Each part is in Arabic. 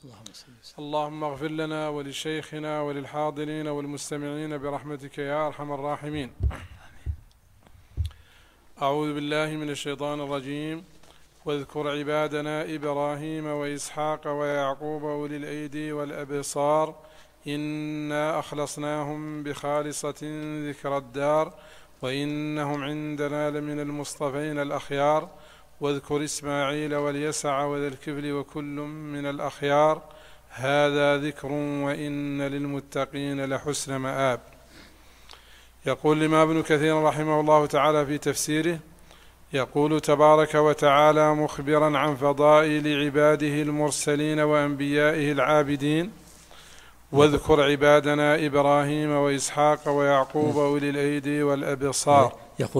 اللهم اغفر لنا ولشيخنا وللحاضرين والمستمعين برحمتك يا أرحم الراحمين. أعوذ بالله من الشيطان الرجيم. واذكر عبادنا إبراهيم وإسحاق ويعقوب أولي الأيدي والأبصار إنا أخلصناهم بخالصة ذكر الدار وإنهم عندنا لمن المصطفين الأخيار. واذكر إسماعيل واليسع وذا الكفل وكل من الأخيار هذا ذكر وإن للمتقين لحسن مآب. يقول الإمام ابن كثير رحمه الله تعالى في تفسيره، يقول تبارك وتعالى مخبرا عن فضائل عباده المرسلين وأنبيائه العابدين: واذكر عبادنا إبراهيم وإسحاق ويعقوب أولي الأيدي والأبصار.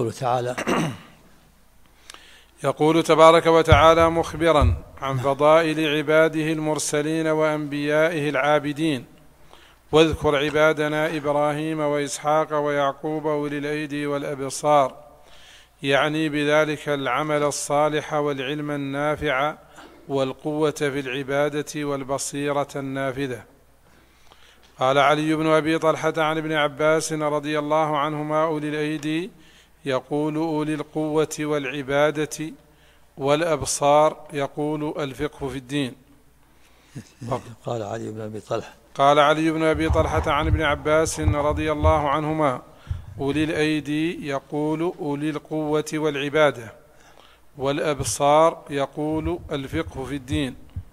يقول تبارك وتعالى مخبرا عن فضائل عباده المرسلين وأنبيائه العابدين: واذكر عبادنا إبراهيم وإسحاق ويعقوب أولي الأيدي والأبصار، يعني بذلك العمل الصالح والعلم النافع والقوة في العبادة والبصيرة النافذة. قال علي بن أبي طلحة عن ابن عباس رضي الله عنهما: أولي الأيدي يقول أولي القوة والعبادة، والأبصار يقول الفقه في الدين. قال علي بن أبي طلحة عن ابن عباس رضي الله عنهما: أولي الأيدي يقول أولي القوة والعبادة، والأبصار يقول الفقه في الدين.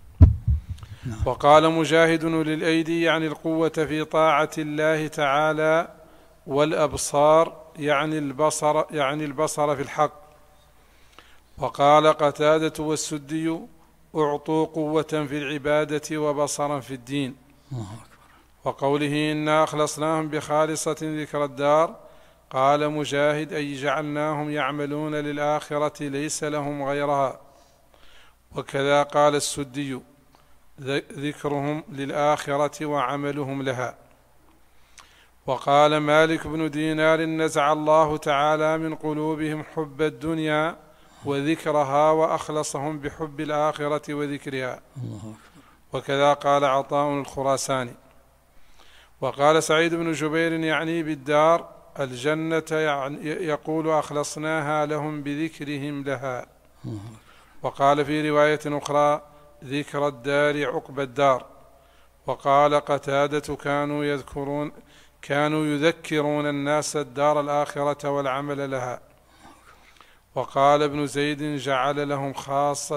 وقال مجاهد: أولي الأيدي يعني القوة في طاعة الله تعالى، والأبصار يعني البصر في الحق. وقال قتادة والسدي: أعطوا قوة في العبادة وبصرا في الدين. وقوله إنا أخلصناهم بخالصة ذكر الدار، قال مجاهد: أي جعلناهم يعملون للآخرة ليس لهم غيرها. وكذا قال السدي: ذكرهم للآخرة وعملهم لها. وقال مالك بن دينار: نزع الله تعالى من قلوبهم حب الدنيا وذكرها وأخلصهم بحب الآخرة وذكرها. وكذا قال عطاء الخراساني. وقال سعيد بن جبير يعني بالدار الجنة، يعني يقول أخلصناها لهم بذكرهم لها. وقال في رواية أخرى: ذكر الدار عقب الدار. وقال قتادة: كانوا يذكرون الناس الدار الآخرة والعمل لها. وقال ابن زيد: جعل لهم خاصة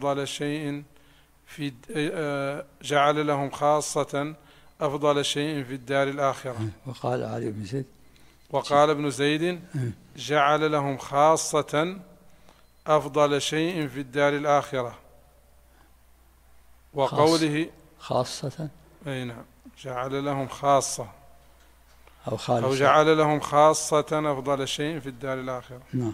أفضل شيء في الدار الآخرة. وقال ابن زيد: جعل لهم خاصة أفضل شيء في الدار الآخرة. وقوله خاصة، أي نعم، جعل لهم خاصة أو جعل لهم خاصة أفضل شيء في الدار الآخرة. نعم.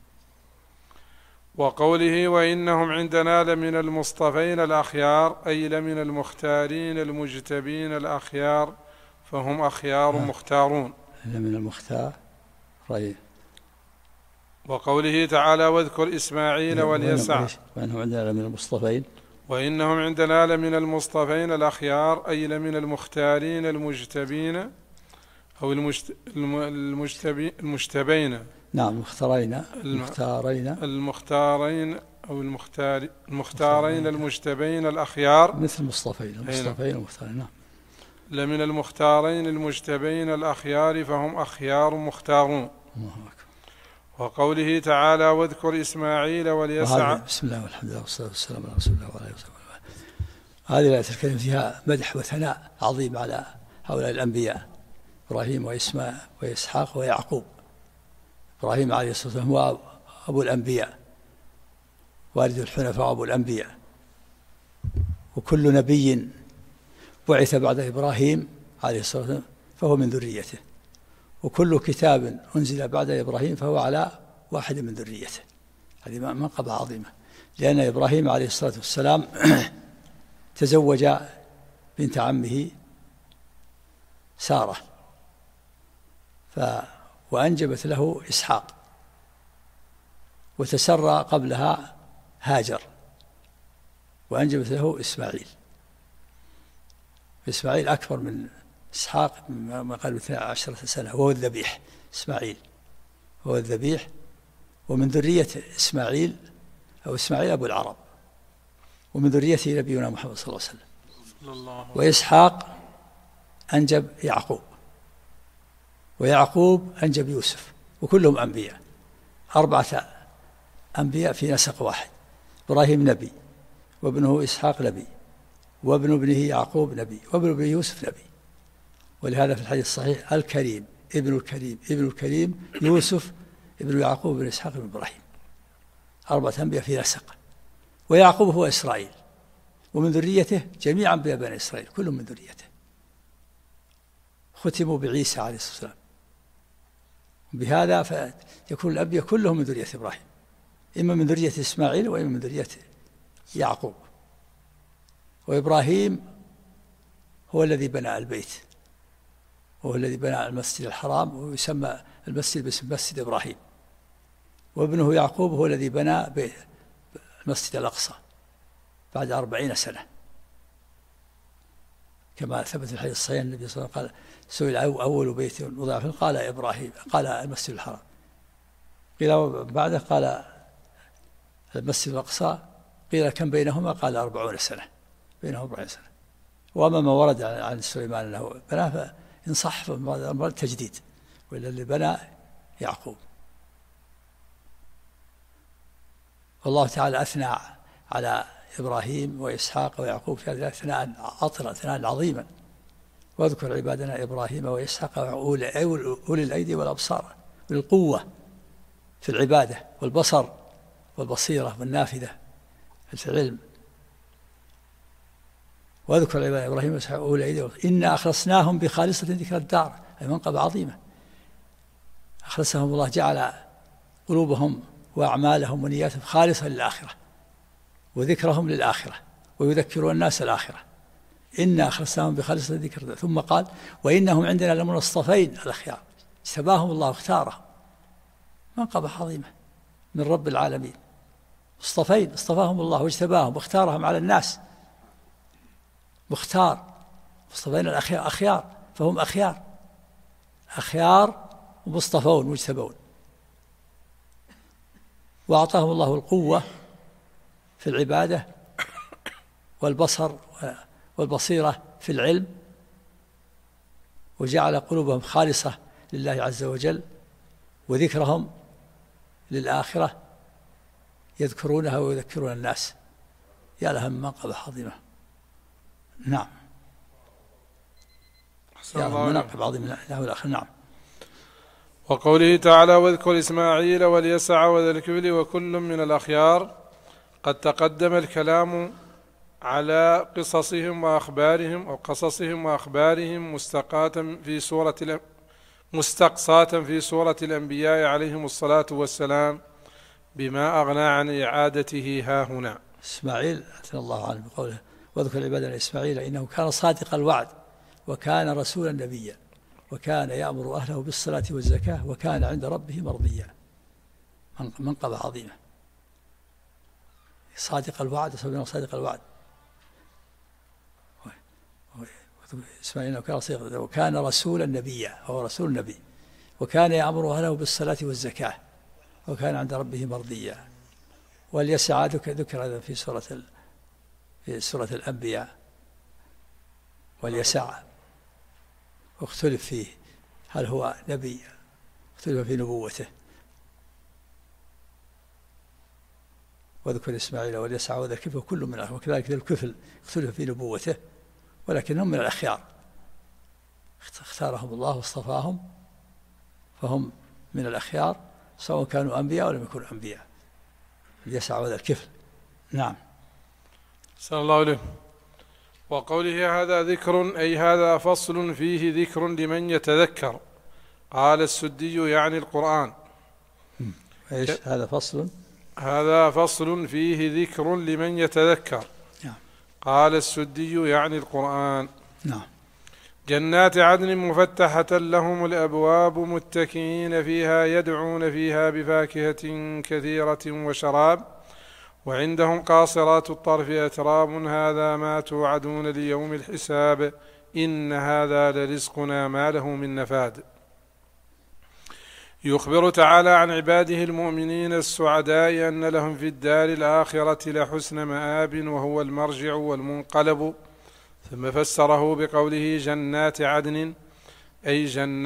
وقوله وإنهم عندنا لمن المصطفين الأخيار، أي لمن المختارين المجتبين الأخيار، فهم أخيار مختارون. لمن المختار رأي. وقوله تعالى واذكر إسماعيل واليسع، وإنهم عندنا لمن المصطفين، وإنهم عندنا لمن المصطفين الأخيار، أي لمن المختارين المجتبين أو المجتبين. نعم، المختارين المجتبين الأخيار، مثل المصطفين المختارين. نعم. لمن المختارين المجتبين الأخيار، فهم أخيار مختارون. وقوله تعالى واذكر إسماعيل واليسع. بسم الله والحمد لله والصلاة والسلام على رسول الله وعلى آله وصحبه. هذه الآية الكريمة فيها مدح وثناء عظيم على هؤلاء الأنبياء: إبراهيم وإسماعيل وإسحاق ويعقوب. إبراهيم عليه الصلاة والسلام هو أبو الأنبياء، والد الحنفاء وأبو الأنبياء، وكل نبي بعث بعد إبراهيم عليه الصلاة والسلام فهو من ذريته، وكل كتاب أنزل بعد إبراهيم فهو على واحد من ذريته. هذه منقبة عظيمة، لأن إبراهيم عليه الصلاة والسلام تزوج بنت عمه سارة وأنجبت له إسحاق، وتسرى قبلها هاجر وأنجبت له إسماعيل. إسماعيل أكبر من إسحاق ما قالوا 12 سنة، وهو الذبيح. إسماعيل هو الذبيح، ومن ذرية إسماعيل أو إسماعيل أبو العرب، ومن ذريته نبينا محمد صلى الله عليه وسلم. وإسحاق أنجب يعقوب، ويعقوب أنجب يوسف، وكلهم أنبياء، 4 أنبياء في نسق واحد. إبراهيم نبي، وابنه إسحاق نبي، وابن ابنه يعقوب نبي، وابن ابنه يوسف نبي. ولهذا في الحديث الصحيح الكريم ابن الكريم ابن الكريم يوسف ابن يعقوب بن إسحاق بن إبراهيم، 4 أنبياء في نسق. ويعقوب هو إسرائيل، ومن ذريته جميع أنبياء بني إسرائيل كلهم من ذريته، ختموا بعيسى عليه الصلاة والسلام. بهذا فيكون الأنبياء كلهم من ذرية إبراهيم، إما من ذرية إسماعيل وإما من ذرية يعقوب. وإبراهيم هو الذي بنى البيت، وهو الذي بنى المسجد الحرام، ويسمى المسجد باسم مسجد إبراهيم. وابنه يعقوب هو الذي بنى المسجد الأقصى بعد 40 سنة، كما ثبت في الحديث الصحيح. النبي صلى الله عليه وسلم قال: سئل أول بيت وضع فيه، قال إبراهيم، قال المسجد الحرام. قيل بعده قال المسجد الأقصى، قيل كم بينهما؟ قال 40 سنة، بينهما 40 سنة. وأما ما ورد عن سليمان أنه بنى فإن صح فالمراد تجديد، وإلا اللي بنى يعقوب. والله تعالى أثنى على إبراهيم وإسحاق ويعقوب في هذا ثناء عطرا، ثناء عظيما. واذكر عبادنا إبراهيم وإسحاق أولي الأيدي والأبصار، والقوة في العبادة والبصر والبصيرة والنافذة في العلم. واذكر عبادنا إبراهيم وإسحاق أولي الأيدي إنا أخلصناهم بخالصة ذكر الدار، أي منقبة عظيمة. أخلصهم الله، جعل قلوبهم وأعمالهم ونياتهم خالصة للآخرة، وذكرهم للآخرة، ويذكرون الناس الآخرة. إنا أخلصناهم بخالصة ذكر. ثم قال: وإنهم عندنا لمن الصفين الأخيار، اجتباهم الله واختارهم، منقبة عظيمة من رب العالمين. الصفين اصطفاهم الله واجتباهم واختارهم على الناس، مختار. مصطفين الأخيار، فهم أخيار ومصطفون مجتبون. وأعطاهم الله القوة في العبادة والبصر والبصيرة في العلم، وجعل قلوبهم خالصة لله عز وجل، وذكرهم للآخرة، يذكرونها ويذكرون الناس. يا لها من منقبة عظيمة. نعم، يا لها من منقبة عظيمة. نعم. وقوله تعالى: واذكر إسماعيل واليسع وذا الكفل وكل من الأخيار. قد تقدم الكلام على قصصهم وأخبارهم مستقصاة في سورة الأنبياء عليهم الصلاة والسلام، بما أغنى عن إعادته ها هنا. إسماعيل أثنى الله عنه بقوله: واذكر عبادنا إسماعيل إنه كان صادق الوعد وكان رسولا نبيا وكان يأمر أهله بالصلاة والزكاة وكان عند ربه مرضيا. منقبة عظيمة، صادق الوعد، صادق الوعد. إسماعيل كان صادق، وكان رسولا نبيا، هو رسول نبي، وكان يأمر أهله بالصلاة والزكاة وكان عند ربه مرضيا. واليسع ذكر هذا في سورة الأنبياء. واليسع واختلف فيه، هل هو نبي؟ اختلف في نبوته. واذكر إسماعيل واليسع وذا الكفل كل من الأخيار، وكذلك ذا الكفل اختلف في نبوته، ولكنهم من الأخيار، اختارهم الله واصطفاهم، فهم من الأخيار سواء كانوا أنبياء ولم يكونوا أنبياء. اليسع وذا الكفل. نعم. صلى الله عليه. وقوله هذا ذكر أي هذا فصل فيه ذكر لمن يتذكر. قال السدي يعني القرآن. إيش هذا فصل؟ هذا فصل فيه ذكر لمن يتذكر. نعم. قال السدي يعني القرآن. نعم. جنات عدن مفتحة لهم الأبواب متكئين فيها يدعون فيها بفاكهة كثيرة وشراب وعندهم قاصرات الطرف أتراب هذا ما توعدون ليوم الحساب إن هذا لرزقنا ما له من نفاد. يخبر تعالى عن عباده المؤمنين السعداء أن لهم في الدار الآخرة لحسن مآب وهو المرجع والمنقلب، ثم فسره بقوله جنات عدن أي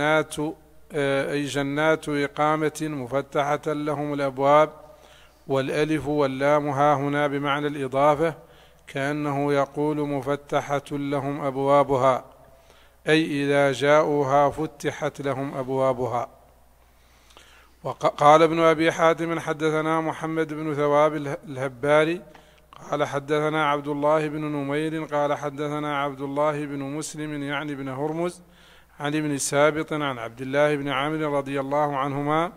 جنات إقامة مفتحة لهم الأبواب، والألف واللام ها هنا بمعنى الإضافة كأنه يقول مفتحة لهم أبوابها، أي إذا جاءوها فتحت لهم أبوابها. وقال ابن أبي حاتم حدثنا محمد بن ثواب الهباري قال حدثنا عبد الله بن نمير قال حدثنا عبد الله بن مسلم يعني بن هرمز عن ابن سابط عن عبد الله بن عمرو رضي الله عنهما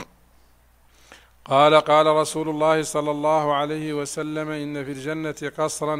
قال قال رسول الله صلى الله عليه وسلم إن في الجنة قصرا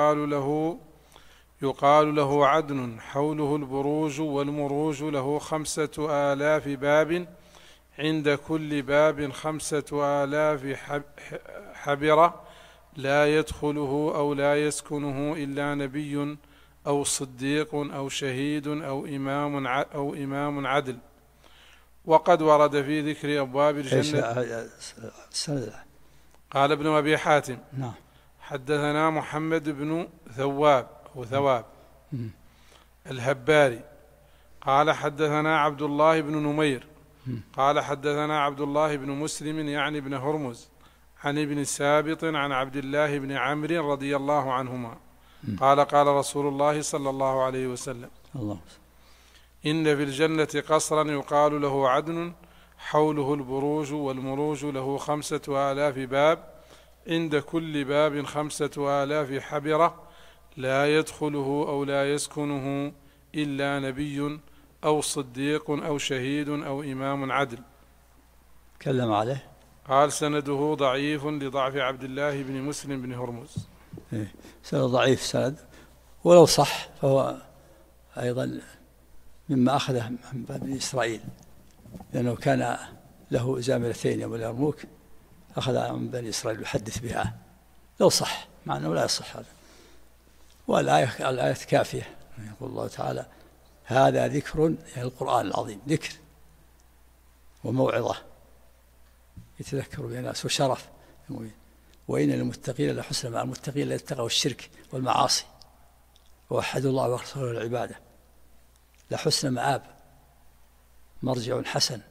يقال له عدن حوله البروج والمروج له 5000 باب عند كل باب 5000 حبرة لا يدخله أو لا يسكنه إلا نبي أو صديق أو شهيد أو إمام عدل. وقد ورد في ذكر أبواب الجنة. قال ابن أبي حاتم حدثنا محمد بن ثواب الهباري قال حدثنا عبد الله بن نمير قال حدثنا عبد الله بن مسلم يعني ابن هرمز عن ابن سابط عن عبد الله بن عمرو رضي الله عنهما قال قال رسول الله صلى الله عليه وسلم إن في الجنة قصرا يقال له عدن حوله البروج والمروج له 5000 باب عند كل باب 5000 حبرة لا يدخله أو لا يسكنه إلا نبي أو صديق أو شهيد أو إمام عدل. تكلم عليه قال سنده ضعيف لضعف عبد الله بن مسلم بن هرمز. سند ضعيف سند، ولو صح فهو أيضا مما أخذه من بني إسرائيل، لأنه كان له زاملتين يوم اليرموك أخذ من بني إسرائيل يحدث بها، لو صح مع أنه لا يصح هذا. والآية كافية، يقول الله تعالى هذا ذكر، يعني القرآن العظيم ذكر وموعظة يتذكر بها الناس وشرف، وإن للمتقين لحسن مع المتقين الذين اتقوا الشرك والمعاصي ووحدوا الله ورسوله العبادة لحسن مآب، مرجع حسن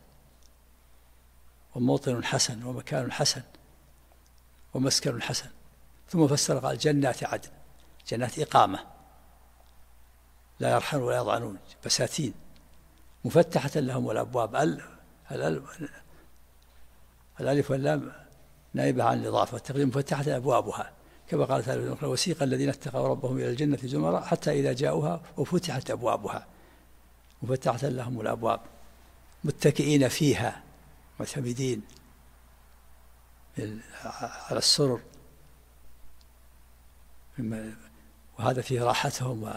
وموطن حسن ومكان حسن ومسكن حسن. ثم فسر قال جنات عدن، جنات إقامة لا يرحلون ولا يضعنون، بساتين مفتحة لهم الأبواب. الألف واللام نائبة عن الإضافة، والتقديم مفتحة أبوابها، كما قال تعالى وسيق الذين اتقوا ربهم إلى الجنة زمرا حتى إذا جاءوها وفتحت أبوابها، مفتحة لهم الأبواب متكئين فيها معتمدين على السرر، وهذا فيه راحتهم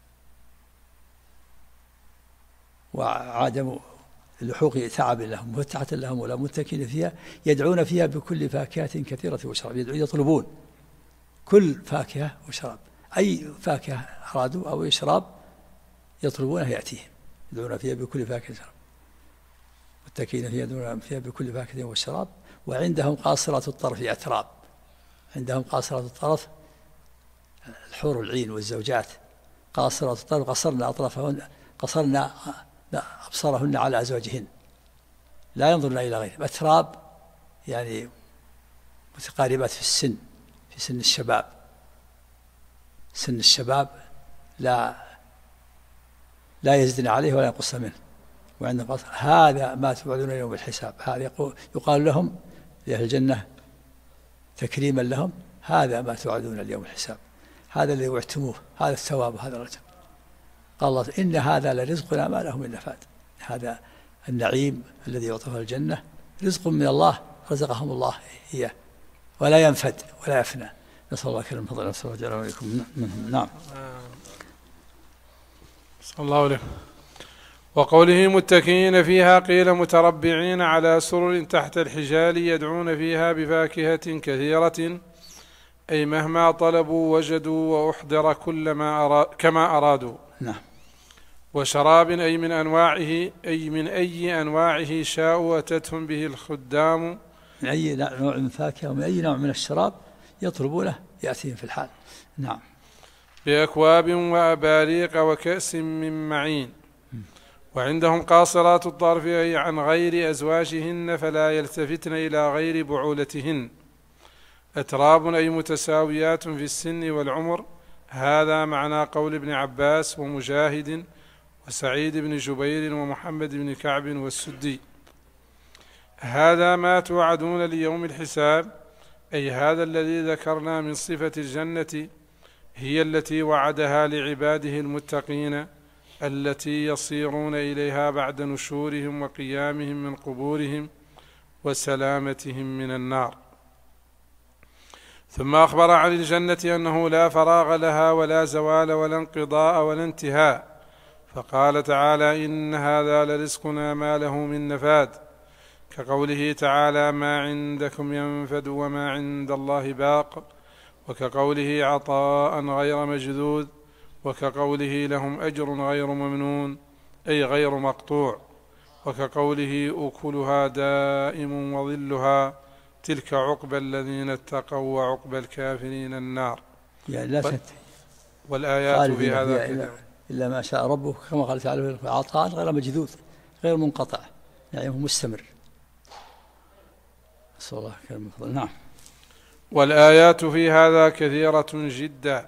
وعدم اللحوق تعب لهم، مفتحة لهم ولا متكئين فيها يدعون فيها بكل فاكهة كثيرة وشراب، يطلبون كل فاكهة وشراب، أي فاكهة أرادوا أو شراب يطلبونه يأتيهم، يدعون فيها بكل فاكهة وشراب متكئين فيها يدعون فيها بكل فاكهة وشراب. وعندهم قاصرات الطرف أتراب، عندهم قاصرات الطرف الحور العين والزوجات، قاصرات الطرف قصرنا أبصارهن على أزواجهن لا ينظرن إلى غيرهم. أتراب يعني متقاربات في السن، في سن الشباب، سن الشباب لا يزدن عليه ولا ينقص منه. وعند قصر هذا ما توعدون يوم الحساب، هذا يقال لهم لأهل الجنة تكريما لهم هذا ما توعدون اليوم الحساب، هذا الذي وعدتموه، هذا الثواب وهذا الرجل. قال الله إن هذا لرزقنا ما له من نفاد، هذا النعيم الذي يعطيه الجنة رزق من الله رزقهم الله إياه ولا ينفد ولا يفنى. نسأل الله كريم فضل نفسه وجعل عليكم منهم. نعم. صلى الله عليه. وقوله متكئين فيها قيل متربعين على سرر تحت الحجال يدعون فيها بفاكهة كثيرة أي مهما طلبوا وجدوا وأحضر كما أرادوا. نعم. وشراب أي من أنواعه، أي من أي أنواعه شاءوا أتتهم به الخدام، من أي نوع من فاكهة ومن أي نوع من الشراب يطلبونه يأتيهم في الحال. نعم. بأكواب وأباريق وكأس من معين. وعندهم قاصرات الطرف أي عن غير أزواجهن فلا يلتفتن إلى غير بعولتهن. أتراب أي متساويات في السن والعمر، هذا معنى قول ابن عباس ومجاهد وسعيد بن جبير ومحمد بن كعب والسدي. هذا ما توعدون ليوم الحساب، أي هذا الذي ذكرنا من صفة الجنة هي التي وعدها لعباده المتقين التي يصيرون إليها بعد نشورهم وقيامهم من قبورهم وسلامتهم من النار. ثم أخبر عن الجنة أنه لا فراغ لها ولا زوال ولا انقضاء ولا انتهاء، فقال تعالى: إن هذا لرزقنا ما له من نفاد، كقوله تعالى: ما عندكم ينفد وما عند الله باق، وكقوله: عطاء غير مجذوذ، وكقوله: لهم أجر غير ممنون أي غير مقطوع، وكقوله: أكلها دائم وظلها، تلك عقبى الذين اتقوا وعقبى الكافرين النار. يعني لا تنتهي. والآيات في هذا إلا ما شاء ربك، كما قال تعالى: عطاء غير مجذوذ غير منقطع، يعني هو مستمر. نسأل الله كريم. نعم. والآيات في هذا كثيرة جدا.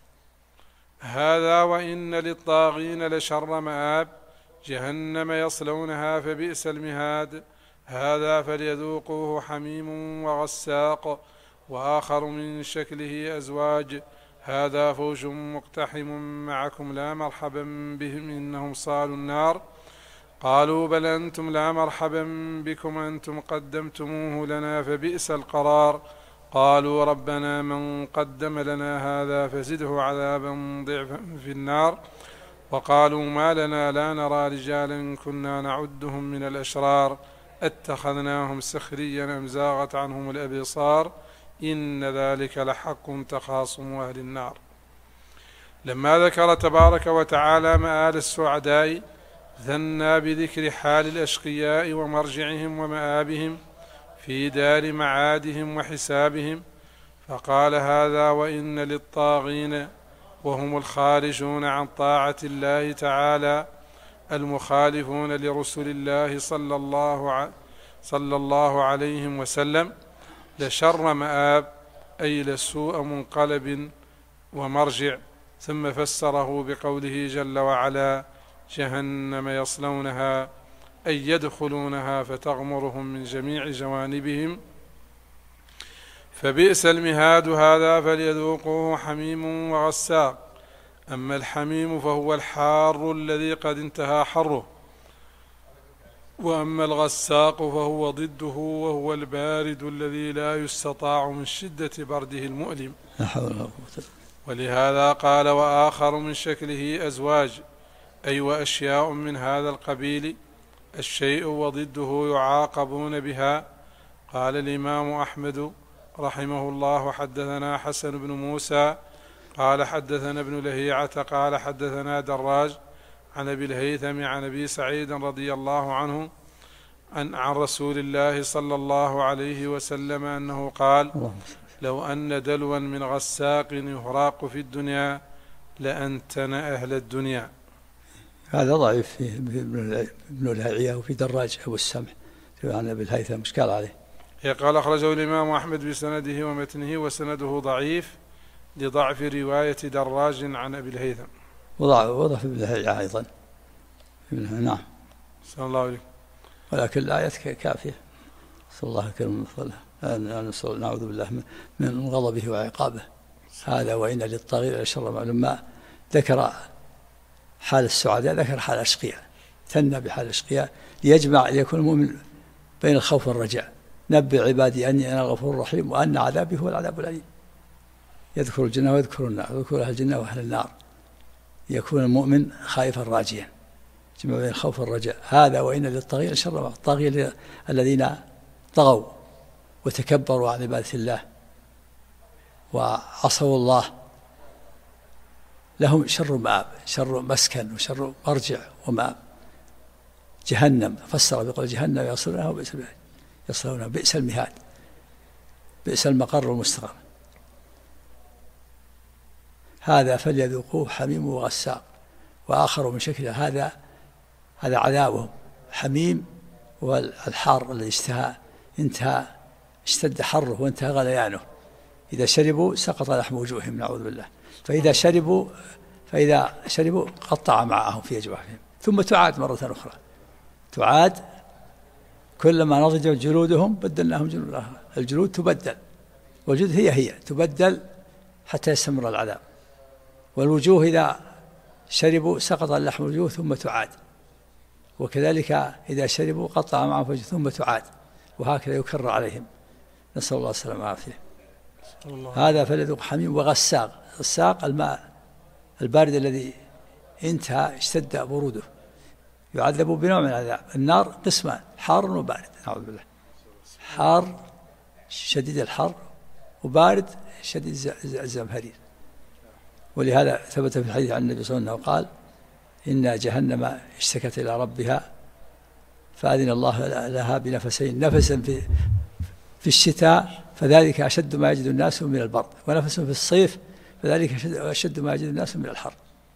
هذا وإن للطاغين لشر مآب، جهنم يصلونها فبئس المهاد. هذا فليذوقوه حميم وغساق، وآخر من شكله أزواج. هذا فوج مقتحم معكم لا مرحبا بهم إنهم صالوا النار. قالوا: بل أنتم لا مرحبا بكم أنتم قدمتموه لنا فبئس القرار. قالوا: ربنا من قدم لنا هذا فزده عذابا ضعفا في النار. وقالوا: ما لنا لا نرى رجالا كنا نعدهم من الأشرار اتخذناهم سخريا أم زاغت عنهم الأبصار إن ذلك لحق تخاصم أهل النار. لما ذكر تبارك وتعالى مآل السعداء ثنى بذكر حال الأشقياء ومرجعهم ومآبهم في دار معادهم وحسابهم، فقال: هذا وإن للطاغين، وهم الخارجون عن طاعة الله تعالى المخالفون لرسل الله صلى الله عليه وسلم، لشر مآب أي لسوء منقلب ومرجع. ثم فسره بقوله جل وعلا: جهنم يصلونها أي يدخلونها فتغمرهم من جميع جوانبهم فبئس المهاد. هذا فليذوقوه حميم وغساق. أما الحميم فهو الحار الذي قد انتهى حره، وأما الغساق فهو ضده وهو البارد الذي لا يستطاع من شدة برده المؤلم. ولهذا قال: وآخر من شكله أزواج، أي وأشياء من هذا القبيل، الشيء وضده يعاقبون بها. قال الإمام أحمد رحمه الله: حدثنا حسن بن موسى قال حدثنا ابن لهيعة قال حدثنا دراج عن أبي الهيثم عن أبي سعيد رضي الله عنه عن رسول الله صلى الله عليه وسلم أنه قال: لو أن دلوا من غساق يهراق في الدنيا لأنتن أهل الدنيا. هذا ضعيف فيه ابن لهيعة وفي دراج أبو السمح عن أبي الهيثم مشكال عليه. قال: أخرجه الإمام أحمد بسنده ومتنه، وسنده ضعيف لضعف رواية دراج عن أبي الهيثم. وضعف ابن لهيعة أيضا. نعم. صلى الله عليه. ولكن الآيات كافية. صلى الله عليه وسلم. نعوذ بالله من غضبه وعقابه. هذا وإن للطاغين لشر. لما ذكر حال السعداء ذكر حال الأشقياء، ثنى بحال الأشقياء ليجمع ليكون المؤمن بين الخوف والرجاء. نبئ عبادي أني أنا الغفور الرحيم وأن عذابي هو العذاب الأليم. يذكر الجنة ويذكر النار، يذكر أهل الجنة وأهل النار، يكون المؤمن خائفا راجيا، جمع بين الخوف والرجاء. هذا وإن للطاغين شر. الطاغين الذين طغوا وتكبروا عن عبادة الله وعصوا الله لهم شر مآب، شر مسكن وشر مرجع ومآب. جهنم فسر بقول جهنم يصلونها بئس المهاد، بئس المقر والمستقر. هذا فليذوقوه حميم وغساق وآخر من شكله. هذا عذابهم. حميم والحار الذي اشتد حره وانتهى غليانه. إذا شربوا سقط لحم وجوههم نعوذ بالله. فإذا شربوا قطع معهم في أجوافهم، ثم تعاد مرة أخرى. تعاد كلما نضجت جلودهم بدلناهم جلود آخر. الجلود تبدل، والجلود هي تبدل حتى يستمر العذاب. والوجوه إذا شربوا سقط اللحم الوجوه ثم تعاد، وكذلك إذا شربوا قطع معهم وجوه ثم تعاد، وهكذا يكرر عليهم. نسأل الله السلامة والعافية. هذا فليذوق حميم وغساق. غساق الماء البارد الذي اشتد بروده. يعذب بنوع من العذاب. النار قسمان، حار وبارد نعوذ بالله. حار شديد الحر، وبارد شديد الزمهرير. ولهذا ثبت في الحديث عن النبي صلى الله عليه وسلم قال: إن جهنم اشتكت إلى ربها فأذن الله لها بنفسين، نفسا في الشتاء فذلك أشد ما يجد الناس من البرد، ونفس في الصيف فذلك أشد ما يجد الناس من الحر.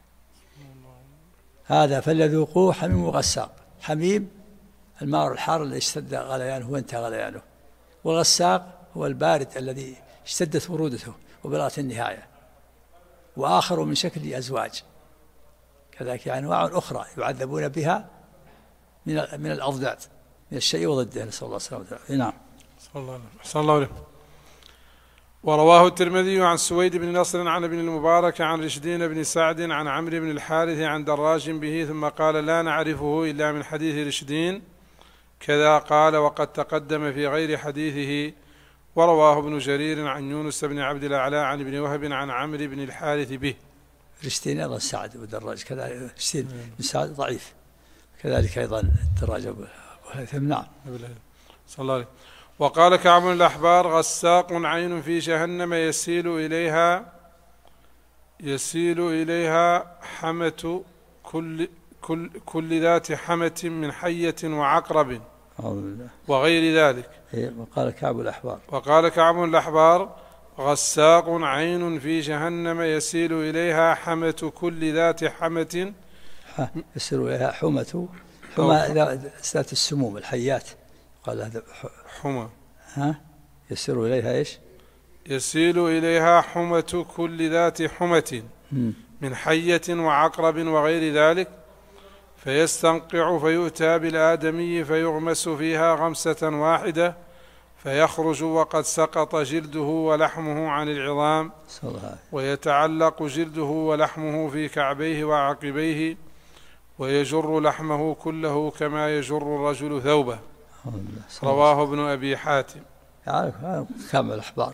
هذا فليذوقوه حميم وغساق. حميم الماء الحار الذي اشتد غليانه وانتهى غليانه، والغساق هو البارد الذي اشتدت برودته وبلغت النهاية. وآخر من شكل أزواج، كذلك أنواع أخرى يعذبون بها من الأضداد، من الشيء وضده. نسأل الله السلامة والعافية. نعم. صلى الله عليه. ورواه الترمذي عن سويد بن نصر عن ابن المبارك عن رشدين بن سعد عن عمرو بن الحارث عن دراج به، ثم قال: لا نعرفه إلا من حديث رشدين كذا قال، وقد تقدم في غير حديثه. ورواه ابن جرير عن يونس بن عبد الأعلى عن ابن وهب عن عمرو بن الحارث به. رشدين أيضا سعد ودراج كذلك. رشدين بن سعد ضعيف، كذلك أيضا الدراج أبو هيثم. نعم. صلى الله عليه. وقال كعب بن الأحبار: غساق عين في جهنم يسيل إليها حمة كل ذات حمة من حية وعقرب وغير ذلك. وقال كعب بن الأحبار: غساق عين في جهنم يسيل إليها حمة كل ذات حمة. يسيل إليها حمة ذات السموم الحيات. قال هذا حمى. يسير إليها إيش؟ يسيل إليها حمة كل ذات حمة من حية وعقرب وغير ذلك، فيستنقع فيؤتى بالآدمي فيغمس فيها غمسة واحدة فيخرج وقد سقط جلده ولحمه عن العظام، ويتعلق جلده ولحمه في كعبيه وعقبيه، ويجر لحمه كله كما يجر الرجل ثوبه. رواه ابن أبي حاتم. كعب الأحبار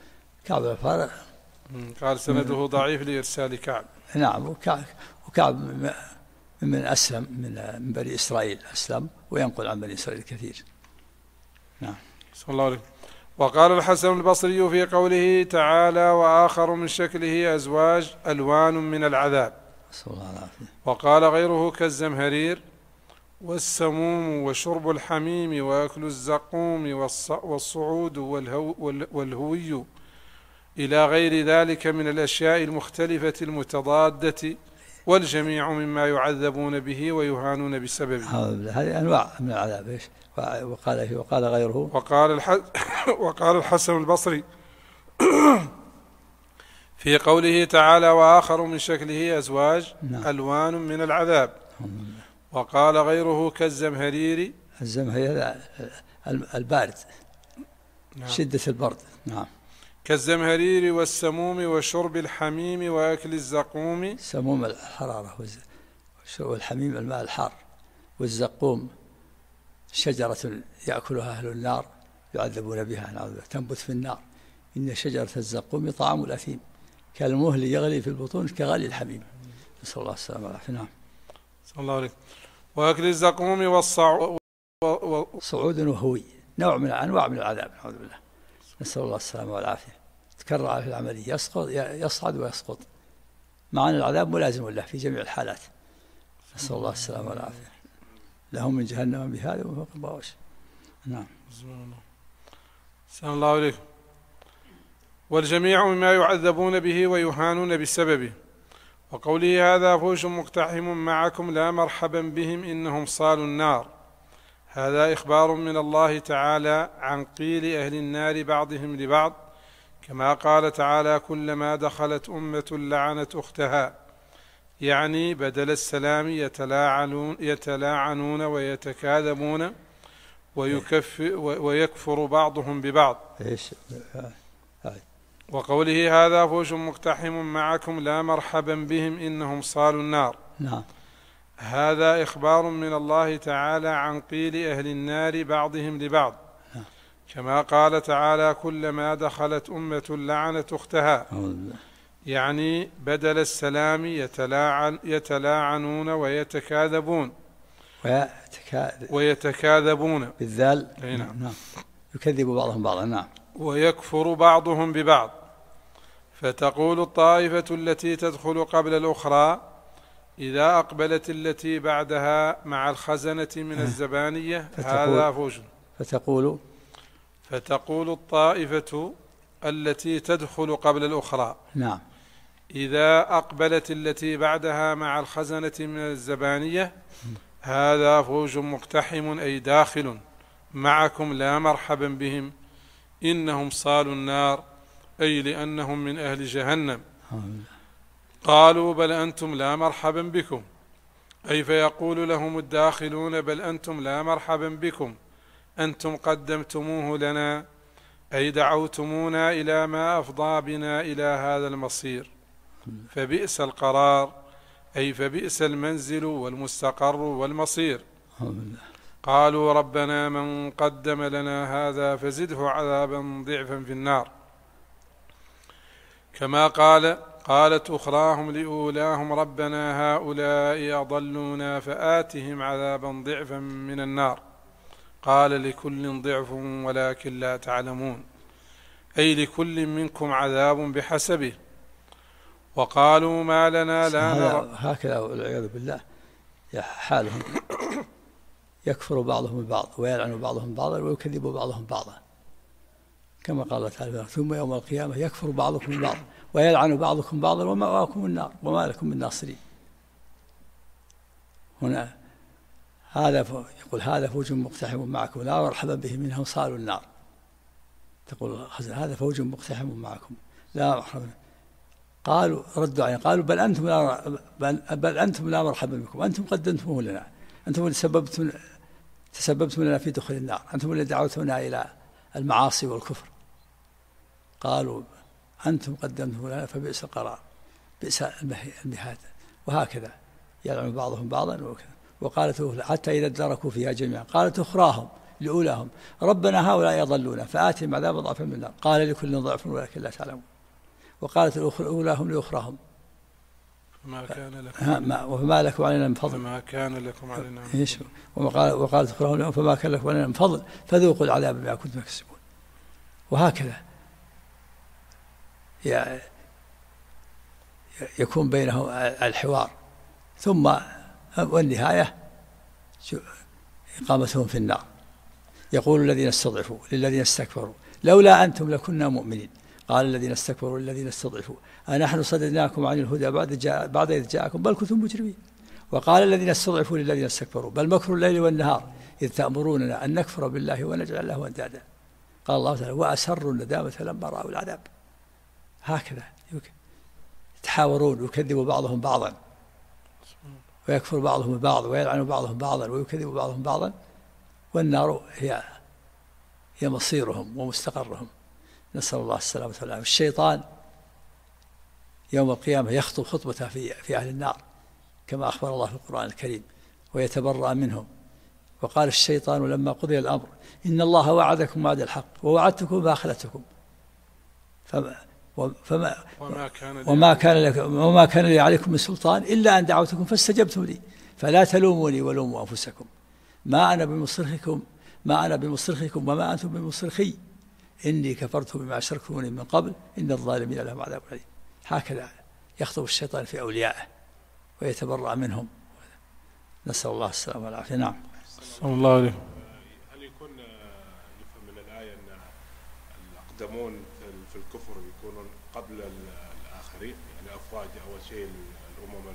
قال سنده ضعيف لإرسال كعب. نعم. وكعب من أسلم من بني إسرائيل، أسلم وينقل عن بني إسرائيل كثير. نعم. صلى الله عليه. وقال الحسن البصري في قوله تعالى: وآخر من شكله أزواج ألوان من العذاب. صلى الله عليه وسلم. وقال غيره: كالزمهرير والسموم وشرب الحميم وأكل الزقوم والصعود والهوي إلى غير ذلك من الأشياء المختلفة المتضادة، والجميع مما يعذبون به ويهانون بسببه. هذه أنواع من العذاب. إيش؟ وقال غيره. وقال الحسن البصري في قوله تعالى: وآخر من شكله أزواج ألوان من العذاب. وقال غيره: كالزمهرير. الزمهرير البارد. نعم. شدة البرد. نعم. كالزمهرير والسموم وشرب الحميم وأكل الزقوم. سموم الحرارة، والحميم الماء الحار، والزقوم شجرة يأكلها أهل النار يعذبون بها، تنبت في النار. إن شجرة الزقوم طعام الأثيم كالمهل يغلي في البطون كغلي الحميم. نسأل الله السلامة والعافية. نعم. صلى الله عليه. وأكل الزقوم صعود وهوي، نوع من أنواع من العذاب، نعوذ بالله. نسأل الله السلامة والعافية. تكرر عليه العملية يصعد ويسقط، مع أن العذاب ملازم له في جميع الحالات، نسأل الله السلامة والعافية. لهم من جهنم بهذا وفوق البواش. نعم. سلام الله عليكم. والجميع مما يعذبون به ويهانون بسببه. وقوله هذا فوج مقتحم معكم لا مرحبا بهم إنهم صالوا النار، هذا إخبار من الله تعالى عن قيل أهل النار بعضهم لبعض، كما قال تعالى كلما دخلت أمة لعنت أختها، يعني بدل السلام يتلاعنون ويتكاذبون ويكفر بعضهم ببعض. وقوله هذا فوج مقتحم معكم لا مرحبا بهم إنهم صالوا النار، نعم. هذا إخبار من الله تعالى عن قيل أهل النار بعضهم لبعض، كما قال تعالى كلما دخلت أمة لعنت أختها، يعني بدل السلام يتلاعنون ويتكاذبون بالذال. نعم. يكذب بعضهم بعضا. نعم. ويكفر بعضهم ببعض. فتقول الطائفة التي تدخل قبل الأخرى إذا أقبلت التي بعدها مع الخزنة من الزبانية هذا فوج. فتقول الطائفة التي تدخل قبل الأخرى، نعم، إذا أقبلت التي بعدها مع الخزنة من الزبانية هذا فوج مقتحم أي داخل معكم لا مرحبا بهم إنهم صالوا النار، أي لأنهم من أهل جهنم. قالوا بل أنتم لا مرحبا بكم، أي فيقول لهم الداخلون بل أنتم لا مرحبا بكم، أنتم قدمتموه لنا، أي دعوتمونا إلى ما أفضى بنا إلى هذا المصير، فبئس القرار، أي فبئس المنزل والمستقر والمصير. قالوا ربنا من قدم لنا هذا فزده عذابا ضعفا في النار. كما قالت أخراهم لأولاهم ربنا هؤلاء أضلونا فآتهم عذابا ضعفا من النار. قال لكل ضعف ولكن لا تعلمون، أي لكل منكم عذاب بحسبه. وقالوا ما لنا لا نرى. هكذا والعياذ بالله حالهم، يكفر بعضهم البعض ويلعن بعضهم بعضا ويكذب بعضهم بعضا، كما قال تعالى ثم يوم القيامة يكفر بعضكم البعض ويلعن بعضكم بعضا ومأواكم النار وما لكم من ناصرين. هنا يقول هذا فوج مقتحم معكم لا مرحبا بهم إنهم صالوا النار. تقول هذا فوج مقتحم معكم لا مرحبا. قالوا ردوا عليه قالوا بل أنتم لا مرحبا بكم، أنتم قدمتموه لنا، أنتم اللي تسببتم لنا في دخول النار، أنتم اللي دعوتنا إلى المعاصي والكفر. قالوا أنتم قدمتم لنا فبئس القرار، بئس المهاد. وهكذا يلعن بعضهم بعضا. وقالت حتى إذا ادركوا فيها جميعا قالت أخراهم لأولاهم ربنا هؤلاء يضلون فآتهم عذابا ضعفا من النار، قال لكل ضعف ولكن لا تعلمون. وقالت أولاهم لأخراهم فما لكم علينا من فضل فما كان لكم علينا من فضل. وقالت أخراهم فما كان لكم علينا من فضل فذوقوا العذاب بما كنتم تكسبون. وهكذا يكون بينهم الحوار، ثم والنهاية إقامتهم في النار. يقول الذين استضعفوا للذين استكبروا لولا أنتم لكنا مؤمنين، قال الذين استكبروا للذين استضعفوا أنحن صددناكم عن الهدى بعد إذ جاءكم بل كنتم مجرمين. وقال الذين استضعفوا للذين استكبروا بل مكر الليل والنهار إذ تأمروننا أن نكفر بالله ونجعل له أندادا. قال الله تعالى وأسروا الندامة لما رأوا العذاب. هكذا يتحاورون ويكذب بعضهم بعضا ويكفر بعضهم البعض ويلعن بعضهم بعضا ويكذب بعضهم بعضا، والنار هي مصيرهم ومستقرهم، نسأل الله السلامة والعافية. الشيطان يوم القيامة يخطب خطبته في أهل النار كما أخبر الله في القرآن الكريم ويتبرأ منهم. وقال الشيطان لما قضي الأمر إن الله وعدكم وعد الحق ووعدتكم فأخلفتكم وما كان لي عليكم من سلطان إلا أن دعوتكم فاستجبتم لي فلا تلوموني ولوموا أنفسكم ما أنا بمصرخكم وما أنتم بمصرخي إني كفرت بما أشركتموني من قبل إن الظالمين لهم عذاب أليم. هكذا يخطب الشيطان في أوليائه ويتبرأ منهم، نسأل الله السلامة والعافية. نعم. صلى الله عليه. هل يكون يفهم من الآية أن الأقدمون في الكفر يكونون قبل الآخرين، يعني أفواج أول شيء الأمم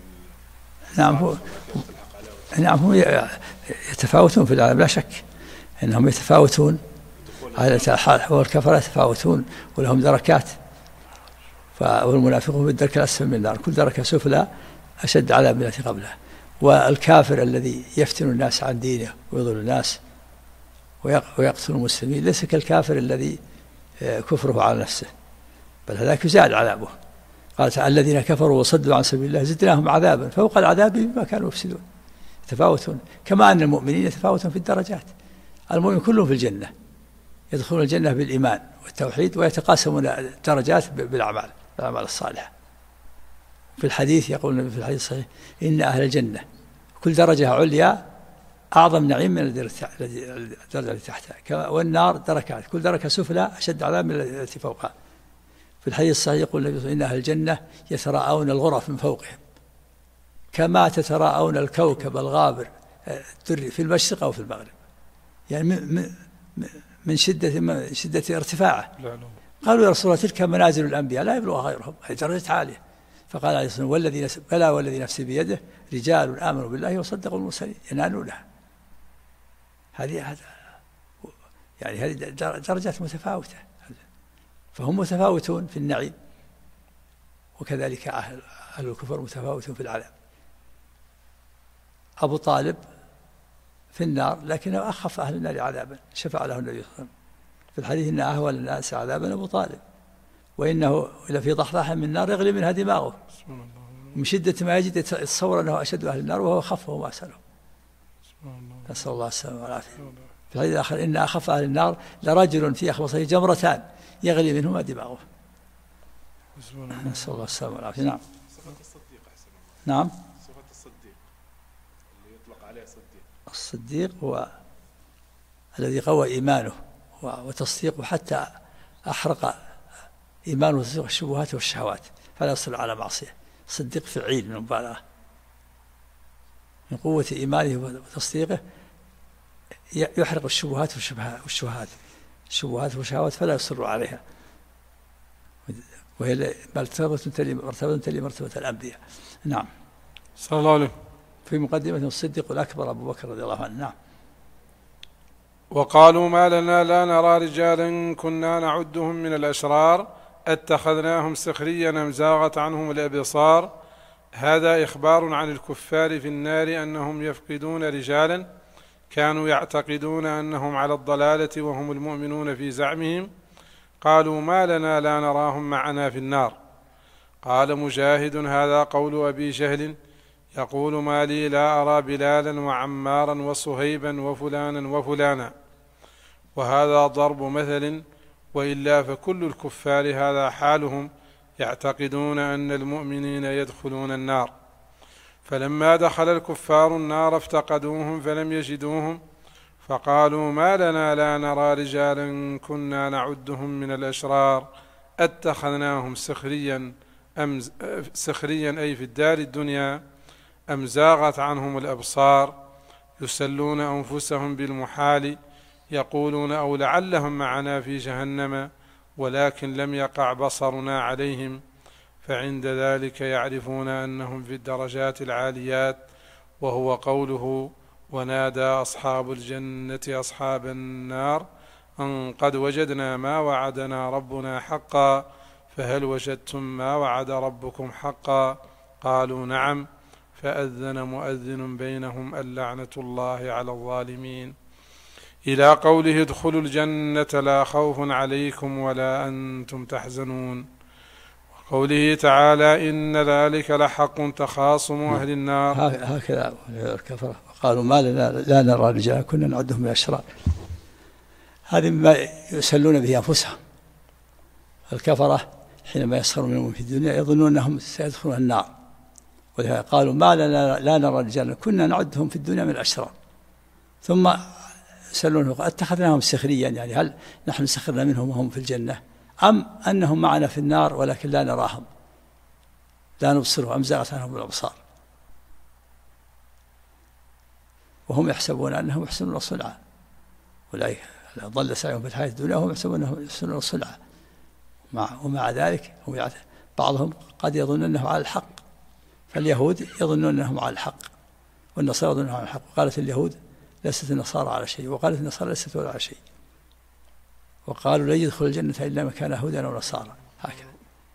نعم هم يتفاوتون في العالم لا شك أنهم يتفاوتون على الحال، والكفرة يتفاوتون ولهم دركات، والمنافقون في الدرك الأسفل من النار، كل دركة سفلى أشد عذاب من التي قبلها. والكافر الذي يفتن الناس عن دينه ويضل الناس ويقتل المسلمين ليس كالكافر الذي كفره على نفسه، بل هذاك يزاد عذابه. قال تعالى الذين كفروا وصدوا عن سبيل الله زدناهم عذابا فوق العذاب بما كانوا يفسدون. يتفاوتون كما أن المؤمنين يتفاوتون في الدرجات. المؤمن كلهم في الجنة، يدخلون الجنة بالإيمان والتوحيد، ويتقاسمون الدرجات بالأعمال الصالحة. في الحديث يقول النبي في الحديث الصحيح إن أهل الجنة كل درجة عليا أعظم نعيم من الدرجة التي تحتها، والنار دركات كل دركة سفلى أشد عذاب من التي فوقها. في الحديث الصحيح يقول النبي إن أهل الجنة يتراءون الغرف من فوقهم كما تتراءون الكوكب الغابر الدري في المشرق أو في المغرب، يعني من شدة ارتفاعه. قالوا يا رسول الله تلك منازل الأنبياء لا يبلغها غيرهم، هذه درجة عالية. فقال عليه الصلاة والسلام والذي نفسي بيده رجال آمنوا بالله وصدقوا المرسلين ينالونها. هذه درجات متفاوتة، فهم متفاوتون في النعيم، وكذلك أهل الكفر متفاوتون في العذاب. أبو طالب في النار لكنه أخف أهل النار عذابا، شفع له النبي صلى الله عليه وسلم في الحديث إن أهون الناس عذابا أبو طالب، وإنه لفي ضحضاح من النار يغلي منها دماغه من شدة ما يجد يتصور أنه أشد أهل النار وهو أخفه وما أسأله. نسأل الله السلامة والعافية. في الحديث الآخر إن أخف أهل النار لرجل في أخبصه جمرتان يغلي منهما دماغه. نسأل الله السلامة والعافية. نعم. صفة الصديق أحسن الله. نعم. صفة الصديق اللي يطلق عليه صديق. الصديق هو الذي قوى إيمانه وتصديقه حتى أحرق إيمانه وتصديق الشبهات والشهوات فلا يصل على معصية. صديق فعيل من مبالغة من قوة إيمانه وتصديقه يحرق الشبهات والشهوات فلا يصر عليها، وهي مرتبة تلي مرتبة الأنبياء. نعم. صلى الله عليه. في مقدمة الصديق الأكبر أبو بكر رضي الله عنه. نعم. وقالوا ما لنا لا نرى رجالا كنا نعدهم من الأشرار اتخذناهم سخريا أم زاغت عنهم الأبصار. هذا إخبار عن الكفار في النار أنهم يفقدون رجالا كانوا يعتقدون أنهم على الضلالة وهم المؤمنون في زعمهم. قالوا ما لنا لا نراهم معنا في النار. قال مجاهد هذا قول أبي جهل يقول ما لي لا أرى بلالا وعمارا وصهيبا وفلانا وفلانا. وهذا ضرب مثل، وإلا فكل الكفار هذا حالهم، يعتقدون أن المؤمنين يدخلون النار. فلما دخل الكفار النار افتقدوهم فلم يجدوهم، فقالوا ما لنا لا نرى رجالا كنا نعدهم من الأشرار اتخذناهم سخريا أي في الدار الدنيا أم زاغت عنهم الأبصار. يسلون أنفسهم بالمحال يقولون أو لعلهم معنا في جهنم ولكن لم يقع بصرنا عليهم، فعند ذلك يعرفون أنهم في الدرجات العاليات. وهو قوله ونادى أصحاب الجنة أصحاب النار أن قد وجدنا ما وعدنا ربنا حقا فهل وجدتم ما وعد ربكم حقا؟ قالوا نعم. فأذن مؤذن بينهم اللعنة الله على الظالمين، إلى قوله ادخلوا الجنة لا خوف عليكم ولا أنتم تحزنون. وقوله تعالى إن ذلك لحق تخاصم أهل النار. هكذا الكفرة قالوا ما لنا لا نرى رجالا كنا نعدهم من الأشرار. هذه ما يسلون به أنفسهم. الكفرة حينما يسخرون منهم في الدنيا يظنون أنهم سيدخلون النار، ولهذا قالوا ما لنا لا نرى رجالا كنا نعدهم في الدنيا من الأشرار. ثم يسألونه اتخذناهم سخريا، يعني هل نحن سخرنا منهم وهم في الجنة، أم أنهم معنا في النار ولكن لا نراهم لا نبصرهم، أم زاغت عنهم الأبصار وهم يحسبون أنهم يحسنون صنعا، أولئك ضل سعيهم في الحياة الدنيا وهم يحسبون أنهم يحسنون صنعا، ومع ذلك بعضهم قد يظن أنه على الحق، فاليهود يظنون أنهم على الحق والنصارى يظنون أنهم على الحق. وقالت اليهود ليست النصارى على شيء، وقالت النصارى ليست ولا على شيء، وقالوا لن يدخل الجنة إلا من كان هودا أو نصارى، هكذا.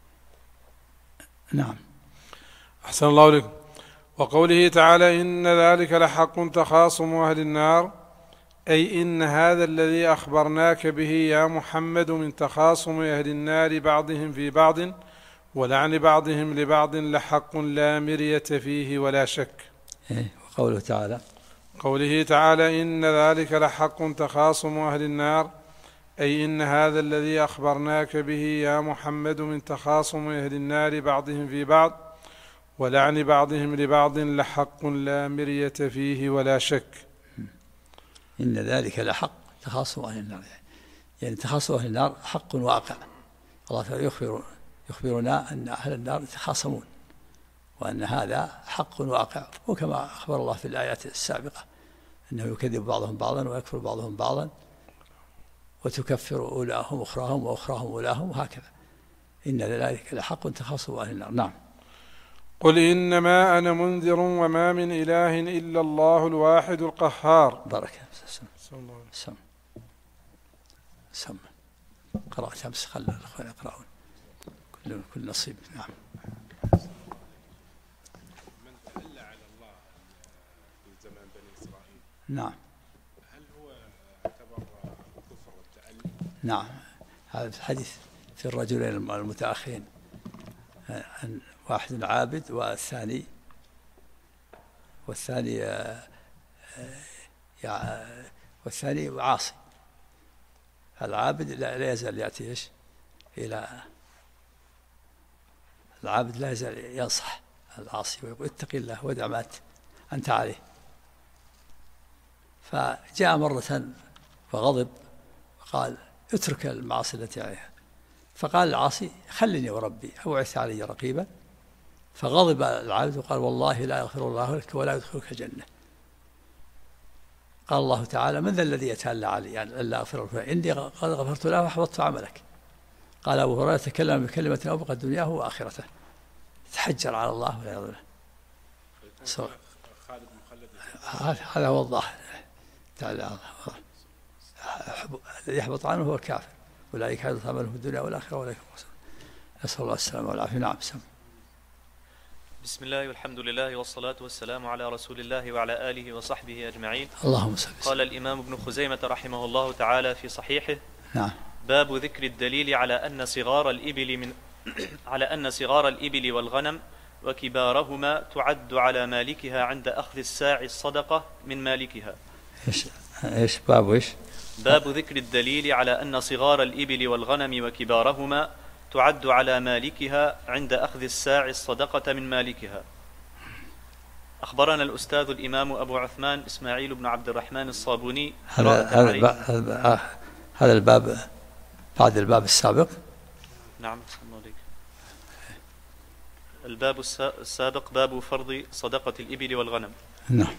نعم. أحسن الله إليكم. وقوله تعالى إن ذلك لحق تخاصم أهل النار، أي إن هذا الذي أخبرناك به يا محمد من تخاصم أهل النار بعضهم في بعض ولعن بعضهم لبعض لحق لا مرية فيه ولا شك. وقوله تعالى قوله تعالى إن ذلك لحق تخاصم أهل النار، أي إن هذا الذي أخبرناك به يا محمد من تخاصم أهل النار بعضهم في بعض ولعن بعضهم لبعض لحق لا مرية فيه ولا شك. إن ذلك لحق تخاصم أهل النار، يعني تخاصم أهل النار حق واقع. الله تعالى يخبرنا أن أهل النار يتخاصمون، وأن هذا حق واقع، وكما أخبر الله في الآيات السابقة أنه يكذب بعضهم بعضا ويكفر بعضهم بعضا وتكفر أولاهم أخراهم وأخراهم أولاهم، وهكذا. إن ذلك لحق تخاصم أهل النار. نعم. قل إنما أنا منذر وما من إله إلا الله الواحد القهار. بارك سم قرأت أمس، خلى الأخوان يقرأون كل نصيب. نعم. من تألى على الله في زمان بني إسرائيل، نعم، هل هو اعتبر كفر التألي؟ نعم. هذا الحديث في الرجلين المتأخرين، واحد عابد والثاني عاصي. العابد لا يزال يأتي إيش إلى العابد، لا يزال ينصح العاصي ويقول اتق الله ودع ما أنت عليه. فجاء مرة فغضب وقال اترك المعاصي التي عليها، فقال العاصي خلني وربي أبعث علي رقيبا، فغضب العابد وقال والله لا يغفر الله لك ولا يدخلك الجنة. قال الله تعالى من ذا الذي يتألى علي يعني ألا أغفر له، إني قد غفرت له وحبطت عملك. قال أبو هريرة تكلم بكلمة أوبقت دنياه وآخرته، تحجر على الله ولا يضله. هذا هو الظاهر تعالى. الذي يحبط عنه هو الكافر، أولئك حبطت أعمالهم في الدنيا والآخرة وأولئك هم الخاسرون. نسأل الله السلامة والعافية. نعم. بسم الله والحمد لله والصلاة والسلام على رسول الله وعلى آله وصحبه أجمعين. اللهم صل. قال الإمام ابن خزيمة رحمه الله تعالى في صحيحه: نعم. باب ذكر الدليل على أن صغار الإبل والغنم وكبارهما تعد على مالكها عند أخذ الساع الصدقة من مالكها. إيش باب إيش؟ باب ذكر الدليل على أن صغار الإبل والغنم وكبارهما تعد على مالكها عند أخذ الساع الصدقة من مالكها. أخبرنا الأستاذ الإمام أبو عثمان إسماعيل بن عبد الرحمن الصابوني. هذا الباب بعد الباب السابق. نعم. الباب السابق باب فرض صدقة الإبل والغنم. نعم.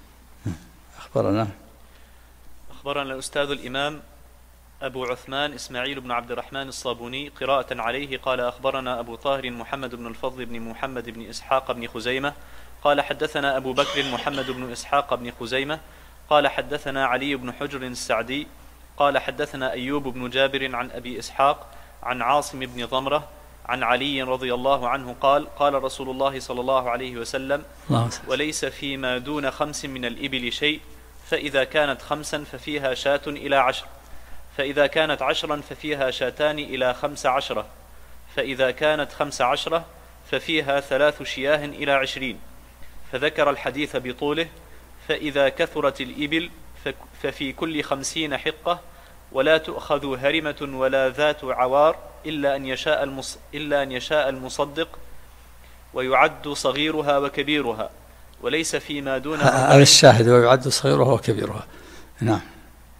أخبرنا الأستاذ الإمام أبو عثمان إسماعيل بن عبد الرحمن الصابوني قراءة عليه قال: أخبرنا أبو طاهر محمد بن الفضل بن محمد بن إسحاق بن خزيمة قال: حدثنا أبو بكر محمد بن إسحاق بن خزيمة قال: حدثنا علي بن حجر السعدي قال: حدثنا أيوب بن جابر عن أبي إسحاق عن عاصم بن ضمرة عن علي رضي الله عنه قال: قال رسول الله صلى الله عليه وسلم: وليس فيما دون 5 من الإبل شيء، فإذا كانت 5 ففيها شاة إلى 10، فإذا كانت 10 ففيها شاتان إلى 15، فإذا كانت 15 ففيها 3 شياه إلى 20. فذكر الحديث بطوله. فإذا كثرت الإبل ففي كل 50 حقة، ولا تؤخذ هرمة ولا ذات عوار إلا أن يشاء المصدق، ويعد صغيرها وكبيرها، وليس فيما دون. هذا الشاهد ويعد صغيرها وكبيرها. نعم.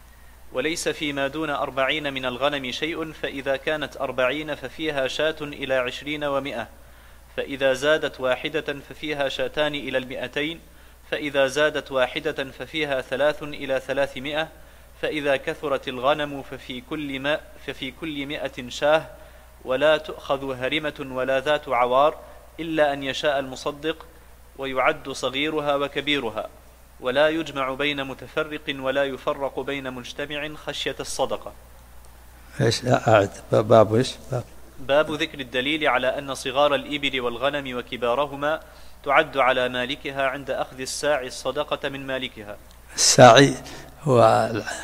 وليس فيما دون 40 من الغنم شيء، فإذا كانت 40 ففيها شاة إلى 20 و100، فإذا زادت واحدة ففيها شاتان إلى 200، فإذا زادت واحدة ففيها 3 إلى 300، فإذا كثرت الغنم ففي كل 100 شاه، ولا تؤخذ هرمة ولا ذات عوار إلا أن يشاء المصدق، ويعد صغيرها وكبيرها، ولا يجمع بين متفرق ولا يفرق بين مجتمع خشية الصدقة. ايش أعد باب ايش باب ذكر الدليل على أن صغار الإبل والغنم وكبارهما تعد على مالكها عند أخذ الساعي الصدقة من مالكها. الساعي هو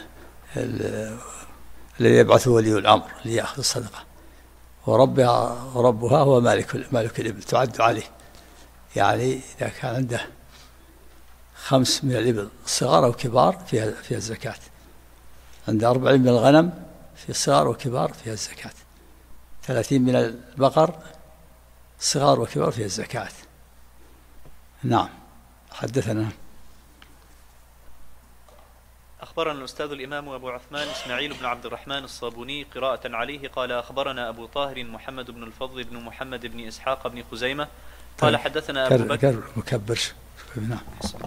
الذي يبعثه ولي الأمر ليأخذ الصدقة، وربها هو مالك الإبل، تعد عليه. يعني إذا كان عنده 5 من الإبل صغار أو كبار فيها الزكاة، عنده 40 من الغنم في صغار وكبار فيها الزكاة، 30 من البقر صغار وكبار فيها الزكاة. نعم. حدثنا أخبرنا الأستاذ الإمام أبو عثمان إسماعيل بن عبد الرحمن الصابوني قراءة عليه قال أخبرنا أبو طاهر محمد بن الفضل بن محمد بن إسحاق بن خزيمة قال حدثنا أبو بكر مكبرش. نعم.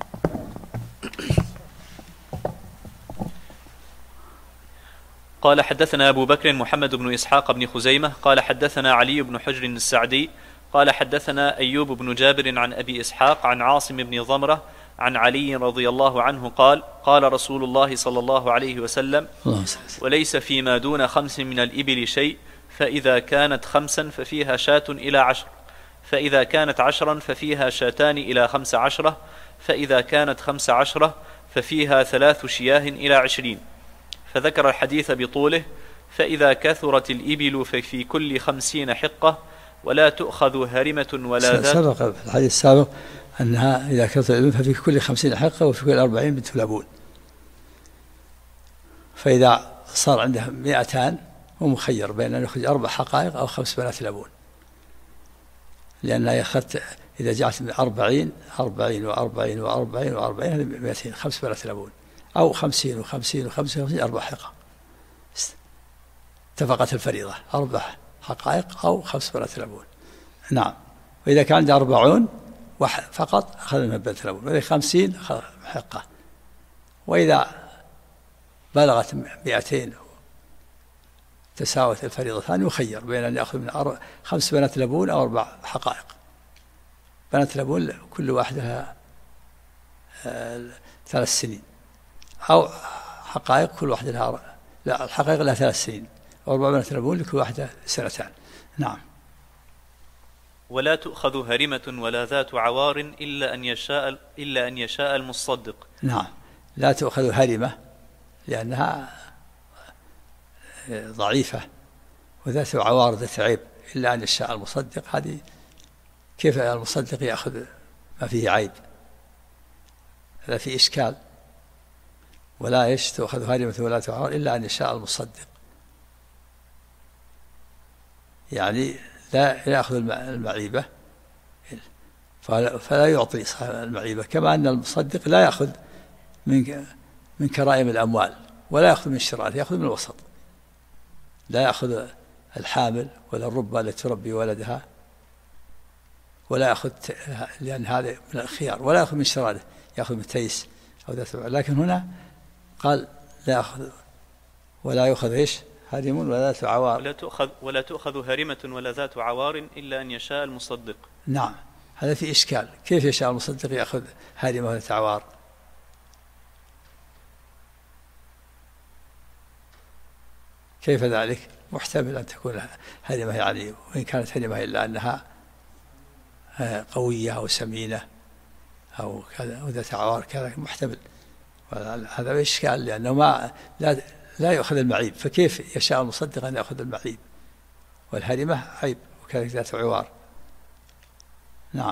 قال حدثنا أبو بكر محمد بن إسحاق بن خزيمة قال حدثنا علي بن حجر السعدي قال حدثنا أيوب بن جابر عن أبي إسحاق عن عاصم بن ضمرة عن علي رضي الله عنه قال قال رسول الله صلى الله عليه وسلم وليس فيما دون 5 من الإبل شيء، فإذا كانت 5 ففيها شاة إلى 10، فإذا كانت 10 ففيها شاتان إلى 15، فإذا كانت 15 ففيها 3 شياه إلى 20، فذكر الحديث بطوله. فإذا كثرت الإبل ففي كل 50 حقة، ولا تؤخذ هرمة ولا ذات. سبق في الحديث السابق أنها إذا كثرت الإبل ففي كل 50 حقة وفي كل 40 بنت لبون. فإذا صار عنده 200 هو مخير بين أن يخرج 4 حقائق أو 5 بنات لبون، لأنها يخرت إذا جاءت من 40 و40 و40 و40 هذه 200 5 بنات لبون، أو 50 و50 و55 4 حقائق اتفقت الفريضة 4 حقائق أو 5 بنات لبون. نعم. وإذا كان عنده 40 فقط أخذ من بنات لبون، وإذا 50 أخذ حقة. وإذا بلغت 200 تساوت الفريضتان يخير بين أن يأخذ من 5 بنات لبون أو 4 حقائق. بنات لبون كل واحدة 3 سنين، أو حقائق كل واحدة لها لا الحقائق لها 3 سنين، أو 4 بنات لبون لكل واحدة 2 سنين. نعم. ولا تؤخذ هرمة ولا ذات عوار إلا أن يشاء المصدق. نعم. لا تؤخذ هرمة لأنها ضعيفة، وذات عوار ذات عيب إلا أن يشاء المصدق. هذه كيف المصدق يأخذ ما فيه عيب؟ هذا فيه إشكال. ولا تؤخذ هرمة ولا عوار إلا أن يشاء المصدق، يعني لا يأخذ المعيبة فلا يعطي صاحب المعيبة، كما أن المصدق لا يأخذ من كرائم الأموال ولا يأخذ من الشرائط، يأخذ من الوسط. لا يأخذ الحامل ولا الربة التي تربي ولدها، ولا يأخذ لأن هذا من الخيار، ولا يأخذ من الشرائط، يأخذ من تيس أو ذات. لكن هنا قال لا يأخذ ولا يأخذ هرم ولا ذات عوار. ولا تؤخذ هرمة ولا ذات عوار إلا أن يشاء المصدق. نعم. هذا في إشكال، كيف يشاء المصدق يأخذ هرمة ولا ذات عوار؟ كيف ذلك؟ محتمل أن تكون هرمة، يعني وإن كانت هرمة إلا أنها قوية أو سمينة أو كذا، وذات عوار كذا محتمل. هذا إشكال لأنه لا يأخذ المعيب، فكيف يشاء المصدق أن يأخذ المعيب؟ والهرمة عيب وكذلك ذات عوار. نعم.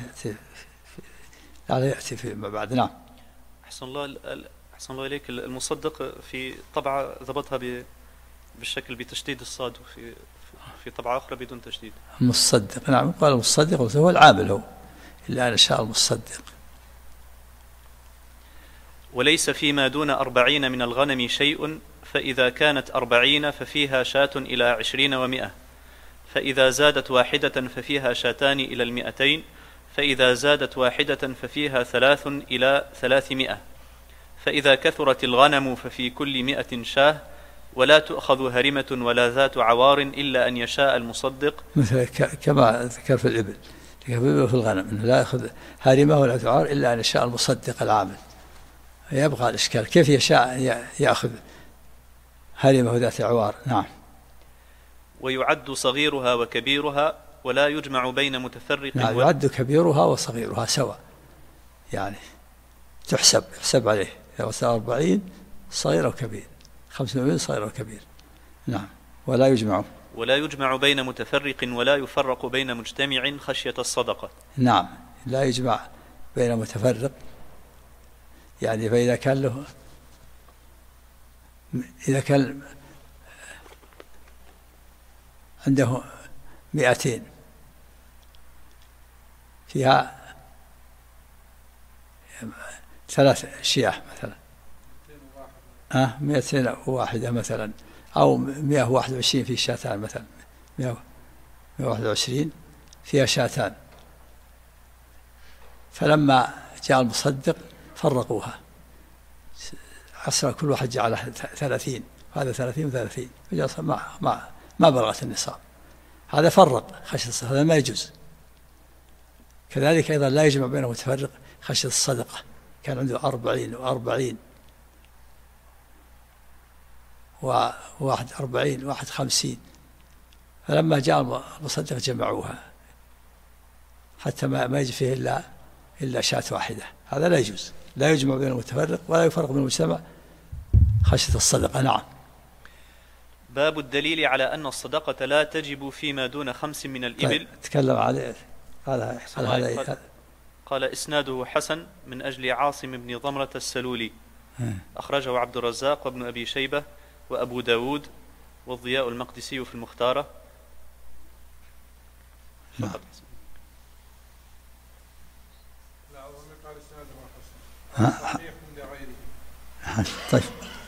لعله يأتي فيما بعد. نعم. أحسن الله إليك. المصدق في طبعة ضبطها بالشكل بتشديد الصاد، وفي طبعة أخرى بدون تشديد. المصدق. نعم. قال المصدق هو العامل، هو إلا أن شاء المصدق. وليس فيما دون 40 من الغنم شيء، فإذا كانت 40 ففيها شاة إلى 20 و100، فإذا زادت 1 ففيها شاتان إلى 200، فإذا زادت 1 ففيها 3 إلى 300، فإذا كثرت الغنم ففي كل 100 شاه، ولا تؤخذ هرمة ولا ذات عوار إلا أن يشاء المصدق، مثل كما ذكر في الإبل في الغنم أنه لا يأخذ هرمة ولا ذات عوار إلا أن يشاء المصدق العامل. يبقى الإشكال كيف يشاء يأخذ هرمة وذات عوار. نعم. ويعد صغيرها وكبيرها ولا يجمع بين متفرق. نعم، يعد كبيرها وصغيرها سواء، يعني يحسب عليه إذا وصل 40 صغير أو كبير، 85 صغير أو كبير. نعم. ولا يجمع بين متفرق ولا يفرق بين مجتمع خشية الصدقة. نعم، لا يجمع بين متفرق، يعني فإذا كان له عنده 200 فيها 3 شياه مثلا، 201 مثلا، أو 121 في شاتان مثلا، 121 فيها شاتان، فلما جاء المصدق فرقوها، حصل كل واحد جعلها 30، هذا 30 و30، ما بلغت النصاب، هذا فرق خشية الصدقة، هذا ما يجوز. كذلك أيضا لا يجمع بين متفرق خشية الصدقة، كان عنده 40 وواحد 40 واحد 50، فلما جاء المصدق جمعوها حتى ما يجي فيه إلا شاة واحدة، هذا لا يجوز. لا يجمع بين المتفرق ولا يفرق بين المجتمع خشية الصدقة. نعم. باب الدليل على أن الصدقة لا تجب فيما دون 5 من الإبل. تكلم عليه. قال إسناده حسن من أجل عاصم بن ضمرة السلولي، أخرجه عبد الرزاق وابن أبي شيبة وأبو داود والضياء المقدسي في المختارة. طيب،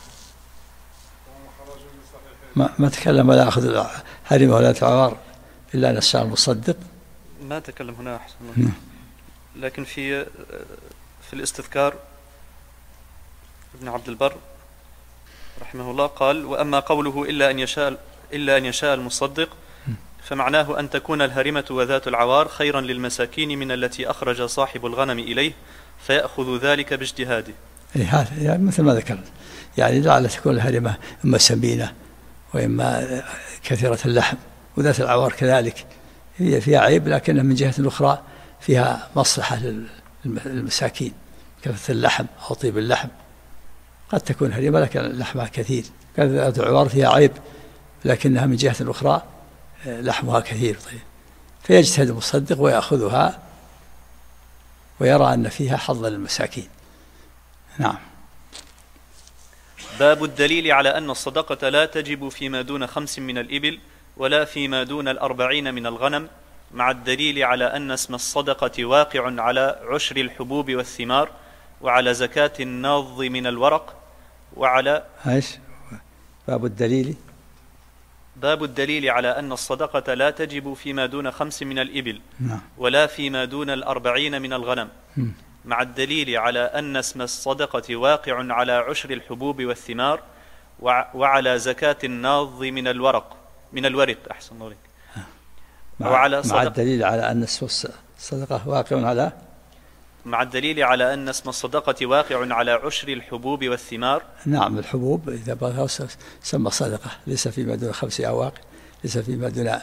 ما تكلم ولا أخذ هرمة ولا عوار إلا أن الشاء المصدق. ما تكلم هنا أحسن الله. لكن في الاستذكار ابن عبد البر رحمه الله قال: وأما قوله إلا أن يشاء المصدق فمعناه أن تكون الهرمة وذات العوار خيرا للمساكين من التي أخرج صاحب الغنم إليه فيأخذ ذلك باجتهاده. هذا يعني مثل ما ذكرت، يعني لعل تكون الهرمة إما سمينة وإما كثيرة اللحم، وذات العوار كذلك هي فيها عيب، لكنها من جهة أخرى فيها مصلحة للمساكين، كثرة اللحم أو طيب اللحم. قد تكون هرمة لكن لحمها كثير، ذات العوار فيها عيب لكنها من جهة أخرى لحمها كثير. طيب، فيجتهد المصدق ويأخذها ويرى أن فيها حظ للمساكين. نعم. باب الدليل على أن الصدقة لا تجب فيما دون 5 من الإبل ولا فيما دون 40 من الغنم، مع الدليل على أن اسم الصدقة واقع على عشر الحبوب والثمار وعلى زكاة الناض من الورق وعلى باب الدليل على أن الصدقة لا تجب فيما دون 5 من الإبل ولا فيما دون 40 من الغنم، مع الدليل على أن اسم الصدقة واقع على عشر الحبوب والثمار وعلى زكاة الناض من الورق أحسن الله عليك. مع الدليل على أن اسم الصدقة واقع على مع الدليل على أن اسم الصدقة واقع على عشر الحبوب والثمار. نعم، الحبوب إذا بغى سمى صدقة، ليس فيما دون 5 أواق، ليس فيما دون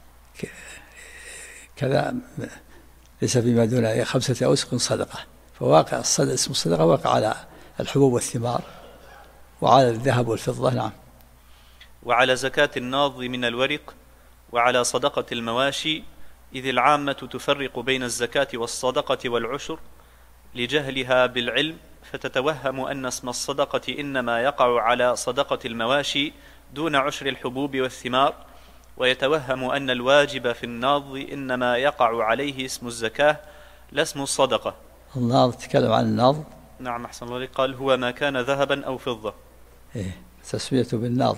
كذا، ليس فيما دون 5 أوسق صدقة. فواقع اسم الصدقة واقع على الحبوب والثمار وعلى الذهب والفضة. نعم. وعلى زكاة الناض من الورق وعلى صدقة المواشي، إذ العامة تفرق بين الزكاة والصدقة والعشر لجهلها بالعلم، فتتوهم أن اسم الصدقة إنما يقع على صدقة المواشي دون عشر الحبوب والثمار، ويتوهم أن الواجب في الناض إنما يقع عليه اسم الزكاة لا اسم الصدقة. الناض تكلم عن الناض. نعم أحسن الله. قال: هو ما كان ذهبا أو فضة. تسميته بالناض.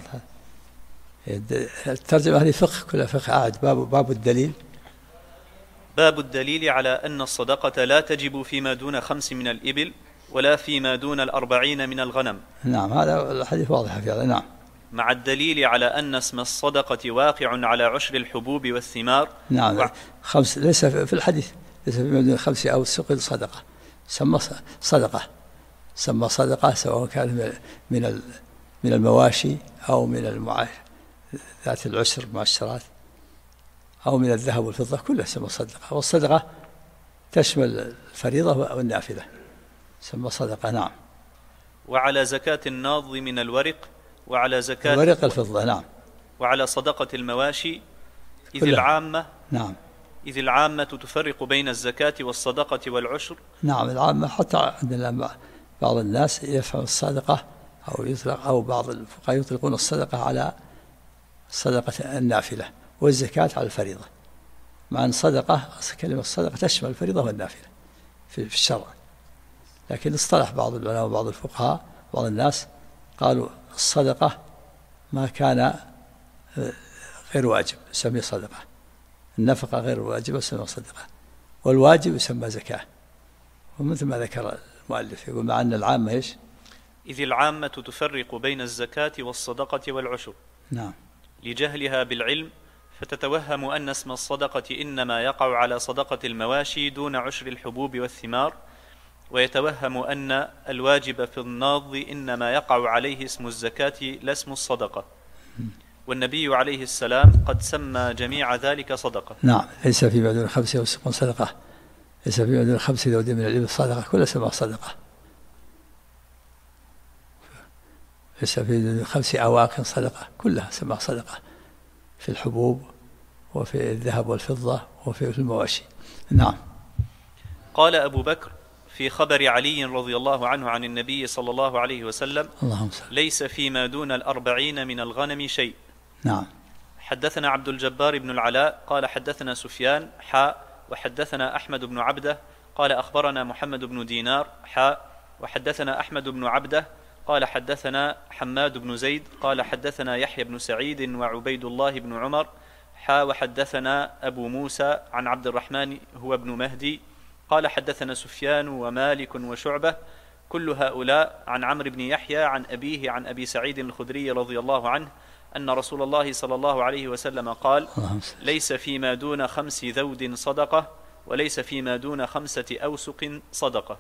الترجمة هذه فقه، كلها فقه عاد. باب الدليل. باب الدليل على أن الصدقة لا تجب فيما دون 5 من الإبل ولا فيما دون 40 من الغنم. نعم، هذا الحديث واضح في هذا. نعم، مع الدليل على أن اسم الصدقة واقع على عشر الحبوب والثمار. نعم، 5 ليس في الحديث، ليس فيما دون 5 أوسق صدقة، سمى صدقة سواء كان من المواشي أو من المعاش ذات العسر معشرات أو من الذهب والفضة، كلها سمى صدقة. والصدقة تشمل الفريضة والنافلة، سمى صدقة. نعم. وعلى زكاة الناض من الورق، وعلى زكاة الورق الفضة. نعم. وعلى صدقة المواشي إذ العامة. نعم. إذ العامة تفرق بين الزكاة والصدقة والعشر. نعم، العامة حتى عندنا بعض الناس يفهم الصدقة أو يطلق، أو بعض الفقهاء يطلقون الصدقة على الصدقة النافلة والزكاة على الفريضة، مع أن صدقة كلمة الصدقة تشمل الفريضة والنافلة في الشرع. لكن اصطلح بعض العلماء وبعض الفقهاء بعض الناس قالوا الصدقة ما كان غير واجب يسمى صدقة، النفقة غير واجبة يسمى صدقة، والواجب يسمى زكاة. ومثل ما ذكر المؤلف يقول مع أن العامة إيش؟ إذ العامة تفرق بين الزكاة والصدقة والعشر. نعم. لجهلها بالعلم، فتتوهم أن اسم الصدقة إنما يقع على صدقة المواشي دون عشر الحبوب والثمار، ويتوهم أن الواجب في الناض إنما يقع عليه اسم الزكاة لا اسم الصدقة، والنبي عليه السلام قد سمى جميع ذلك صدقة. نعم، ليس فيما دون 5 أوسق صدقة، ليس فيما دون 5 ذود من الإبل صدقة، كلها سمى صدقة. ليس في 5 أواق صدقة، كلها سمى صدقة في الحبوب وفي الذهب والفضة وفي المواشي. نعم. قال أبو بكر في خبر علي رضي الله عنه عن النبي صلى الله عليه وسلم: ليس فيما دون 40 من الغنم شيء. نعم. حدثنا عبد الجبار بن العلاء قال حدثنا سفيان وحدثنا أحمد بن عبده قال أخبرنا محمد بن دينار وحدثنا أحمد بن عبده قال حدثنا حماد بن زيد قال حدثنا يحيى بن سعيد وعبيد الله بن عمر وحدثنا أبو موسى عن عبد الرحمن هو ابن مهدي قال حدثنا سفيان ومالك وشعبة كل هؤلاء عن عمرو بن يحيى عن أبيه عن أبي سعيد الخدري رضي الله عنه أن رسول الله صلى الله عليه وسلم قال: ليس فيما دون 5 ذود صدقة وليس فيما دون 5 أوسق صدقة.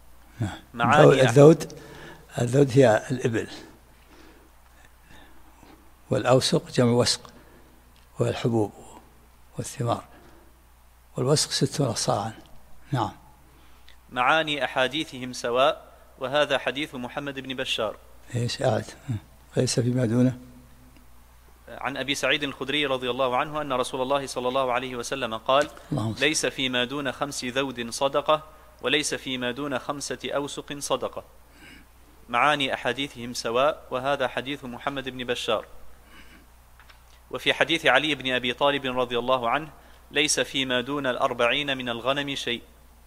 الذود هي الإبل، والأوسق جمع وسق، والحبوب والثمار، والوسق 60 صاعا. نعم. معاني أحاديثهم سواء، وهذا حديث محمد بن بشار. ايش قاعد؟ ليس فيما دونه. عن أبي سعيد الخدري رضي الله عنه أن رسول الله صلى الله عليه وسلم قال: ليس فيما دون 5 ذود صدقة وليس فيما دون 5 أوسق صدقة. معاني أحاديثهم سواء، وهذا حديث محمد بن بشار. وفي حديث علي بن أبي طالب رضي الله عنه: ليس فيما دون 40 من الغنم شيء.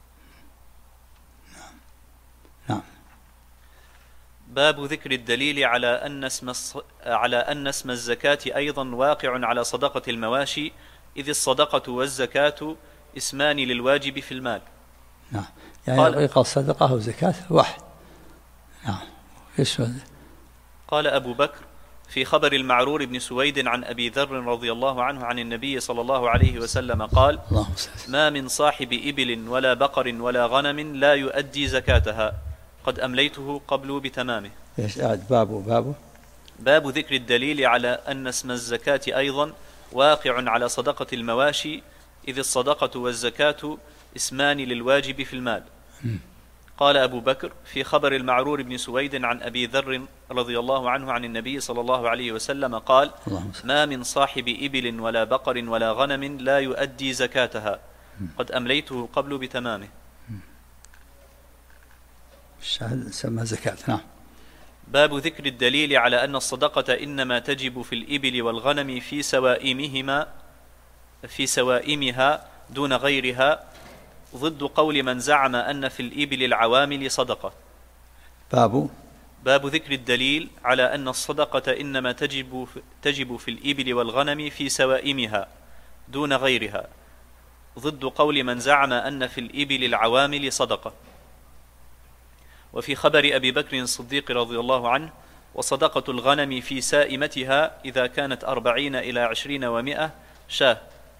نعم. باب ذكر الدليل على أن اسم الزكاة أيضا واقع على صدقة المواشي، إذ الصدقة والزكاة اسمان للواجب في المال. نعم، يعني حقيقة الصدقة والزكاة واحد. نعم. قال أبو بكر في خبر المعرور بن سويد عن أبي ذر رضي الله عنه عن النبي صلى الله عليه وسلم قال: ما من صاحب إبل ولا بقر ولا غنم لا يؤدي زكاتها، قد أمليته قبل بتمامه. باب ذكر الدليل على أن اسم الزكاة أيضا واقع على صدقة المواشي، إذ الصدقة والزكاة اسمان للواجب في المال. قال أبو بكر في خبر المعرور بن سويد عن أبي ذر رضي الله عنه عن النبي صلى الله عليه وسلم قال: ما من صاحب إبل ولا بقر ولا غنم لا يؤدي زكاتها، قد أمليته قبل بتمامه. سمى زكاة. نعم. باب ذكر الدليل على أن الصدقة إنما تجب في الإبل والغنم في سوائمها دون غيرها، ضد قول من زعم أن في الإبل العوامل صدقة. باب باب ذكر الدليل على أن الصدقة إنما تجب في الإبل والغنم في سوائمها دون غيرها، ضد قول من زعم أن في الإبل العوامل صدقة. وفي خبر أبي بكر الصديق رضي الله عنه: وصدقة الغنم في سائمتها إذا كانت 40 إلى 20 و100 شاة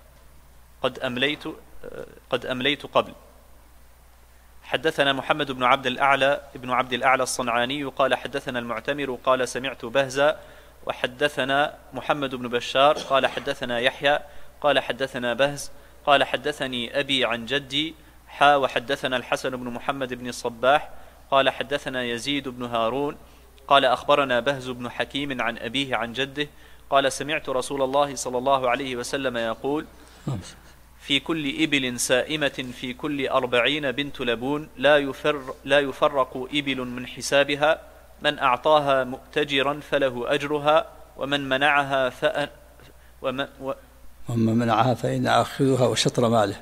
قد أمليت قبل. حدثنا محمد بن عبد الأعلى الصنعاني قال حدثنا المعتمر قال سمعت بهزا، وحدثنا محمد بن بشار قال حدثنا يحيى قال حدثنا بهز قال حدثني أبي عن جدي وحدثنا الحسن بن محمد بن الصباح قال حدثنا يزيد بن هارون قال أخبرنا بهز بن حكيم عن أبيه عن جده قال سمعت رسول الله صلى الله عليه وسلم يقول: في كل إبل سائمة في كل 40 بنت لبون لا يفرق إبل من حسابها، من أعطاها مؤتجرا فله أجرها، ومن منعها ومن منعها فإن أخذها وشطر ماله.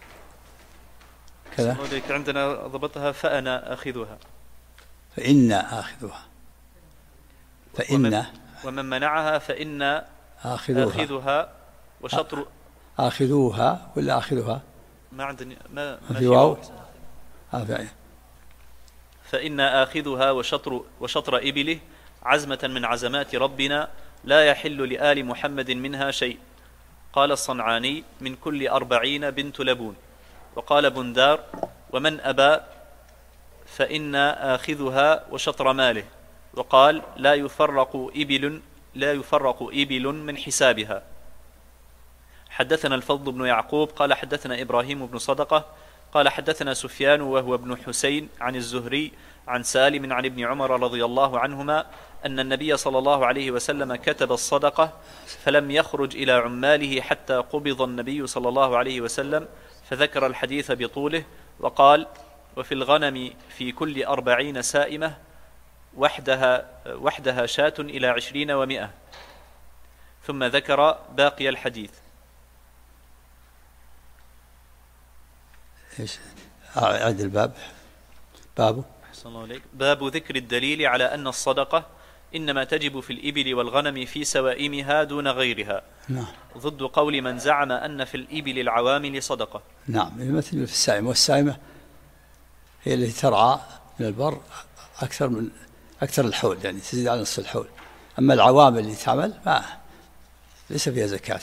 كذا عندنا ضبطها فأنا أخذها، فإن آخذها، ومن منعها فإن آخذها وشطر آخذوها ولا آخذها؟ ما عندني ما في واو. فإن آخذها وشطر إبله عزمة من عزمات ربنا لا يحل لآل محمد منها شيء. قال الصنعاني: من كل 40 بنت لبون. وقال بندار: ومن أبى فإن آخذها وشطر ماله. وقال: لا يفرق إبل من حسابها. حدثنا الفضل بن يعقوب قال حدثنا إبراهيم بن صدقة قال حدثنا سفيان وهو ابن حسين عن الزهري عن سالم عن ابن عمر رضي الله عنهما أن النبي صلى الله عليه وسلم كتب الصدقة فلم يخرج إلى عماله حتى قبض النبي صلى الله عليه وسلم، فذكر الحديث بطوله وقال: وفي الغنم في كل 40 سائمة وحدها شاة إلى 20 و100، ثم ذكر باقي الحديث. ايش عاد الباب؟ بابه أحسن الله عليك. باب ذكر الدليل على أن الصدقة إنما تجب في الإبل والغنم في سوائمها دون غيرها. نعم. ضد قول من زعم أن في الإبل العوامل صدقة. نعم، مثل في السائمة، والسائمة هي التي ترعى من البر أكثر الحول، يعني تزيد على نصف الحول. أما العوامل اللي تعمل ليس فيها زكاة.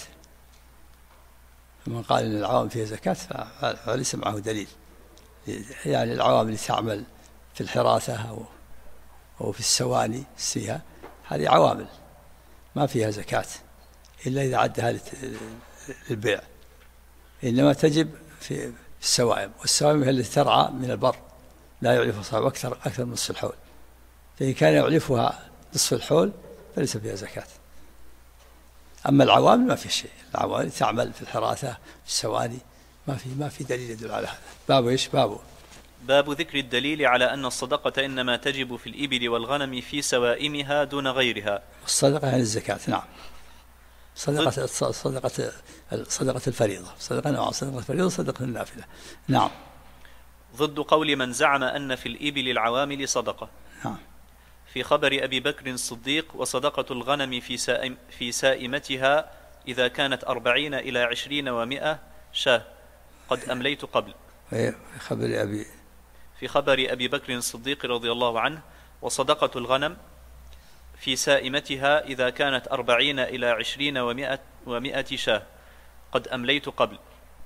من قال إن العوامل فيها زكاة فليس معه دليل. يعني العوامل اللي تعمل في الحراثة أو في السواني السيها، هذه عوامل ما فيها زكاة إلا إذا عدها للبيع، إنما تجب في السوائم، والسوائم هي التي ترعى من البر لا يعلفها صاحب أكثر من نصف الحول، فإن كان يعلفها نصف الحول فليس فيها زكاة. أما العوامل ما في شيء، العوامل تعمل في الحراثة في السواني ما في دليل يدل على هذا. باب إيش؟ باب ذكر الدليل على أن الصدقة إنما تجب في الإبل والغنم في سوائمها دون غيرها. الصدقة يعني الزكاة. نعم. صدقة الفريضة، صدقة نوع، صدقة الفريضة، صدقة النافلة. نعم. ضد قول من زعم أن في الإبل العوامل صدقة. نعم. في خبر أبي بكر الصديق: وصدقة الغنم في سائمتها إذا كانت 40 إلى 20 و100 شاة قد أمليت قبل. في خبر أبي بكر الصديق رضي الله عنه: وصدقة الغنم في سائمتها إذا كانت 40 إلى 20 و100 شاة قد أمليت قبل.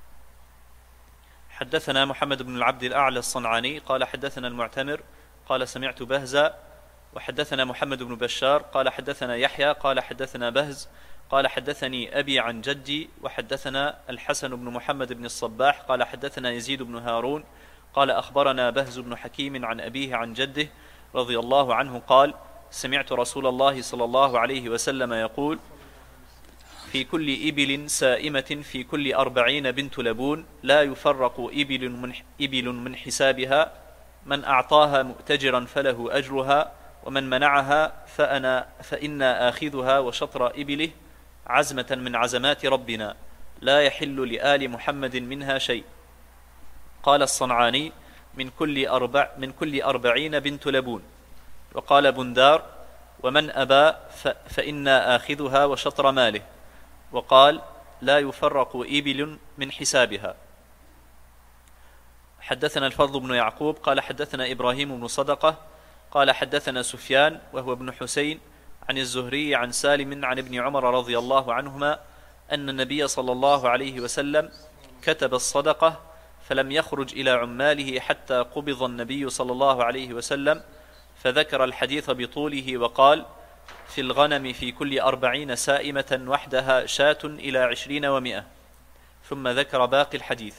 حدثنا محمد بن العبد الأعلى الصنعاني قال حدثنا المعتمر قال سمعت بهزا، وحدثنا محمد بن بشار قال حدثنا يحيى قال حدثنا بهز قال حدثني أبي عن جدي، وحدثنا الحسن بن محمد بن الصباح قال حدثنا يزيد بن هارون قال أخبرنا بهز بن حكيم عن أبيه عن جده رضي الله عنه قال: سمعت رسول الله صلى الله عليه وسلم يقول: في كل إبل سائمة في كل 40 بنت لبون لا يفرق إبل من حسابها، من أعطاها مؤتجرا فله أجرها، ومن منعها فإن آخذها وشطر إبله عزمة من عزمات ربنا لا يحل لآل محمد منها شيء. قال الصنعاني: من كل 40 بنت لبون. وقال بندار: ومن أبى فإنا آخذها وشطر ماله. وقال: لا يفرق إبل من حسابها. حدثنا الفضل بن يعقوب قال حدثنا إبراهيم بن صدقة قال حدثنا سفيان وهو ابن حسين عن الزهري عن سالم عن ابن عمر رضي الله عنهما أن النبي صلى الله عليه وسلم كتب الصدقة فلم يخرج إلى عماله حتى قبض النبي صلى الله عليه وسلم، فذكر الحديث بطوله وقال: في الغنم في كل 40 سائمة وحدها شاة إلى 20 و100، ثم ذكر باقي الحديث.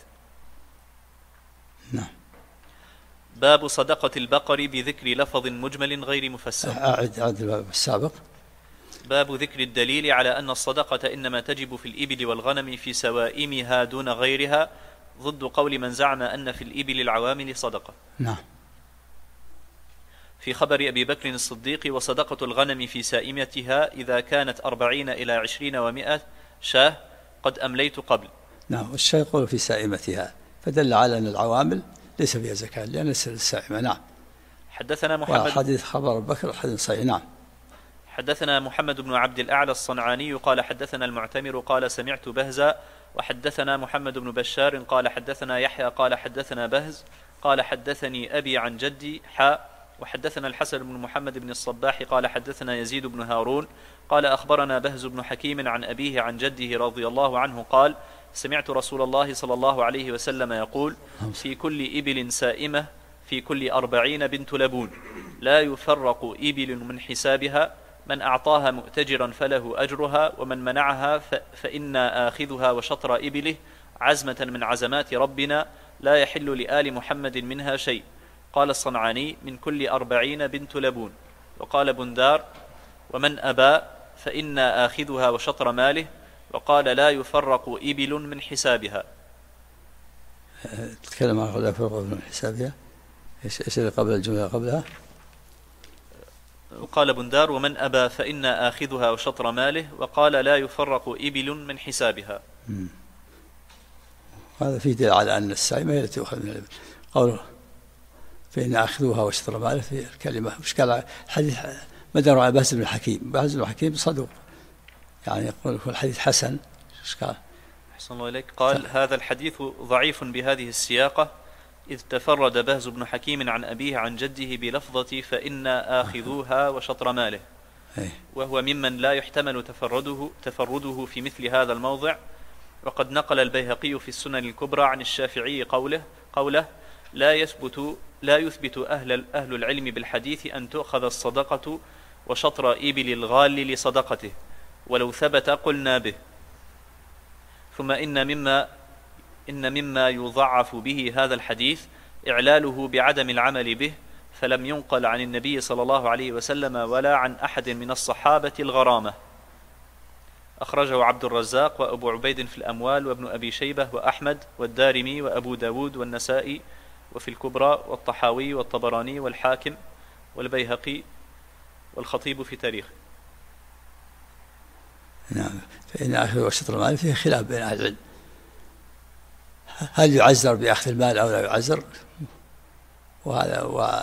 نعم. باب صدقة البقر بذكر لفظ مجمل غير مفسر. أعد الباب السابق. باب ذكر الدليل على أن الصدقة إنما تجب في الإبل والغنم في سوائمها دون غيرها، ضد قول من زعم أن في الإبل العوامل صدقة. نعم. في خبر أبي بكر الصديق: وصدقة الغنم في سائمتها إذا كانت 40 إلى 20 و100 شاه قد أمليت قبل. نعم. والشيء يقول في سائمتها، فدل على أن العوامل ليس فيها زكاة لأن ليس السائمة. نعم. حدثنا محمد حديث خبر بكر حديث صحيح. نعم. حدثنا محمد بن عبد الأعلى الصنعاني قال حدثنا المعتمر قال سمعت بهزا، وحدثنا محمد بن بشار قال حدثنا يحيى قال حدثنا بهز قال حدثني أبي عن جدي وحدثنا الحسن بن محمد بن الصباح قال حدثنا يزيد بن هارون قال أخبرنا بهز بن حكيم عن أبيه عن جده رضي الله عنه قال: سمعت رسول الله صلى الله عليه وسلم يقول: في كل إبل سائمة في كل 40 بنت لبون، لا يفرق إبل من حسابها، من أعطاها مؤتجرا فله أجرها، ومن منعها فإنا آخذها وشطر إبله، عزمة من عزمات ربنا، لا يحل لآل محمد منها شيء. قال الصنعاني: من كل 40 بنت لبون. وقال بندار: ومن أبى فإنا آخذها وشطر ماله. وقال: لا يفرق إبل من حسابها. تتكلم عن لا يفرق من حسابها. إيش اللي قبل الجملة قبلها؟ وقال بندار: ومن أبى فإنا آخذها وشطر ماله. وقال: لا يفرق إبل من حسابها. هذا فيه دليل على أن السائمة هي التي تؤخذ من الإبل. قوله فإن آخذوها وشطر ماله في الكلمة مشكلة. حديث مدار على بهز بن حكيم. بهز بن حكيم صدوق، يعني يقول الحديث حسن. إشكال. أحسن الله إليك. قال: هذا الحديث ضعيف بهذه السياقة، إذ تفرد بهز بن حكيم عن أبيه عن جده بلفظة فإنا آخذوها وشطر ماله، وهو ممن لا يحتمل تفرده في مثل هذا الموضع. وقد نقل البيهقي في السنن الكبرى عن الشافعي قوله: لا يثبت أهل العلم بالحديث أن تؤخذ الصدقة وشطر إبل الغال لصدقته، ولو ثبت قلنا به. ثم إن مما يضعف به هذا الحديث إعلاله بعدم العمل به، فلم ينقل عن النبي صلى الله عليه وسلم ولا عن أحد من الصحابة الغرامة. أخرجه عبد الرزاق وأبو عبيد في الأموال وابن أبي شيبة وأحمد والدارمي وأبو داود والنسائي وفي الكبرى والطحاوي والطبراني والحاكم والبيهقي والخطيب في تاريخه. نعم. فإن آخذ وشطر المال فيه خلاف بين أهل العلم، هل يعزر بأخذ المال أو لا يعزر، وهذا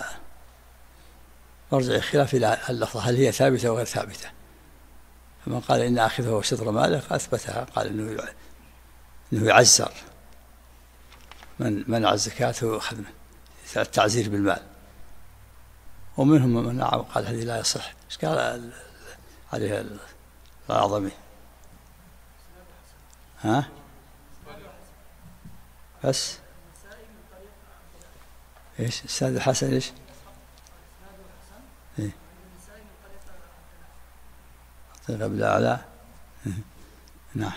مرجع الخلاف إلى اللفظة هل هي ثابتة أو غير ثابتة. فمن قال إن آخذه وشطر ماله أثبتها، قال إنه يعزر، من منع الزكاة وأخذ التعزير بالمال. ومنهم من منع وقال هذه لا يصح. إيش قال عليها الأعظمي؟ ها؟ بس ايش السند الحسن ايش؟ ايه قبل اعلى. نعم.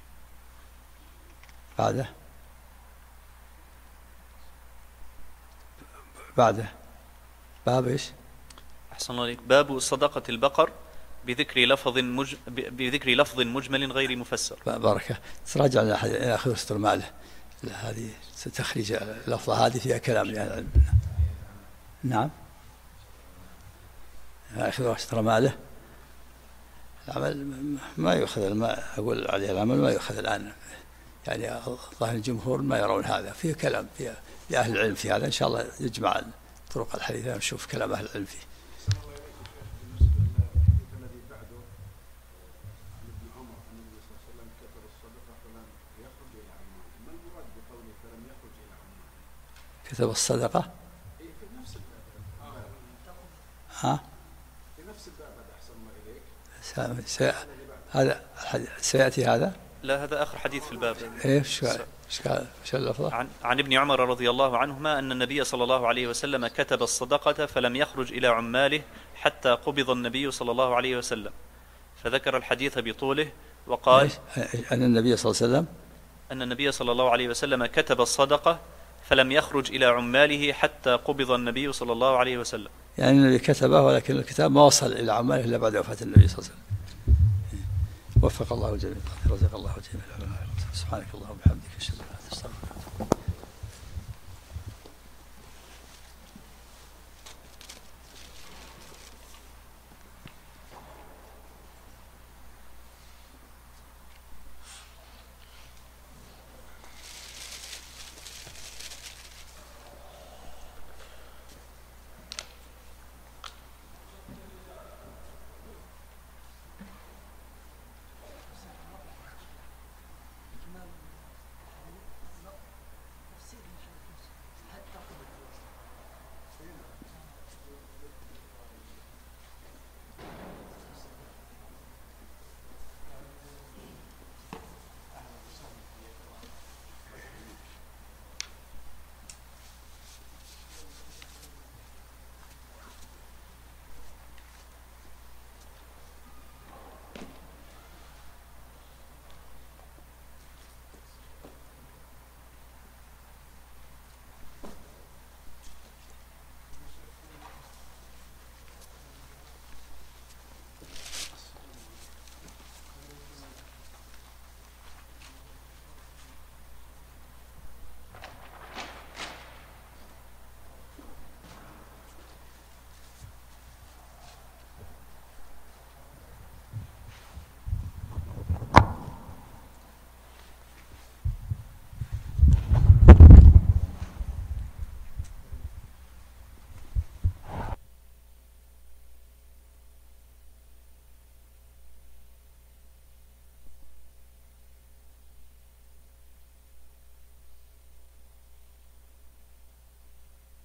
بعده باب ايش؟ أحسن الله عليك. باب صدقة البقر بذكر لفظ مجمل غير مفسر. باركة. تراجع إلى أخذ وشطر ماله، هذه تخرج اللفظة هذه فيها كلام يعني. نعم. أخذ وشطر ماله، العمل ما يؤخذ، ما أقول عليه العمل ما يؤخذ الآن، يعني ظاهر الجمهور ما يرون هذا. فيه كلام في أهل العلم في هذا، إن شاء الله يجمع طرق الحديث ونشوف كلام أهل العلم فيه. كتب الصدقة في نفس الباب. ها؟ في نفس الباب هذا أحسن ما إليك. هذا سيأتي هذا؟ لا، هذا آخر حديث في الباب. ايش اللفظة؟ عن ابن عمر رضي الله عنهما أن النبي صلى الله عليه وسلم كتب الصدقة فلم يخرج إلى عماله حتى قبض النبي صلى الله عليه وسلم، فذكر الحديث بطوله وقال أن النبي صلى الله عليه وسلم كتب الصدقة فلم يخرج إلى عماله حتى قبض النبي صلى الله عليه وسلم. يعني النبي كتبه ولكن الكتاب ما وصل إلى عماله إلا بعد وفاة النبي صلى الله عليه وسلم. وفق الله الجميع، رزق الله الجميع. سبحانك اللهم وبحمدك.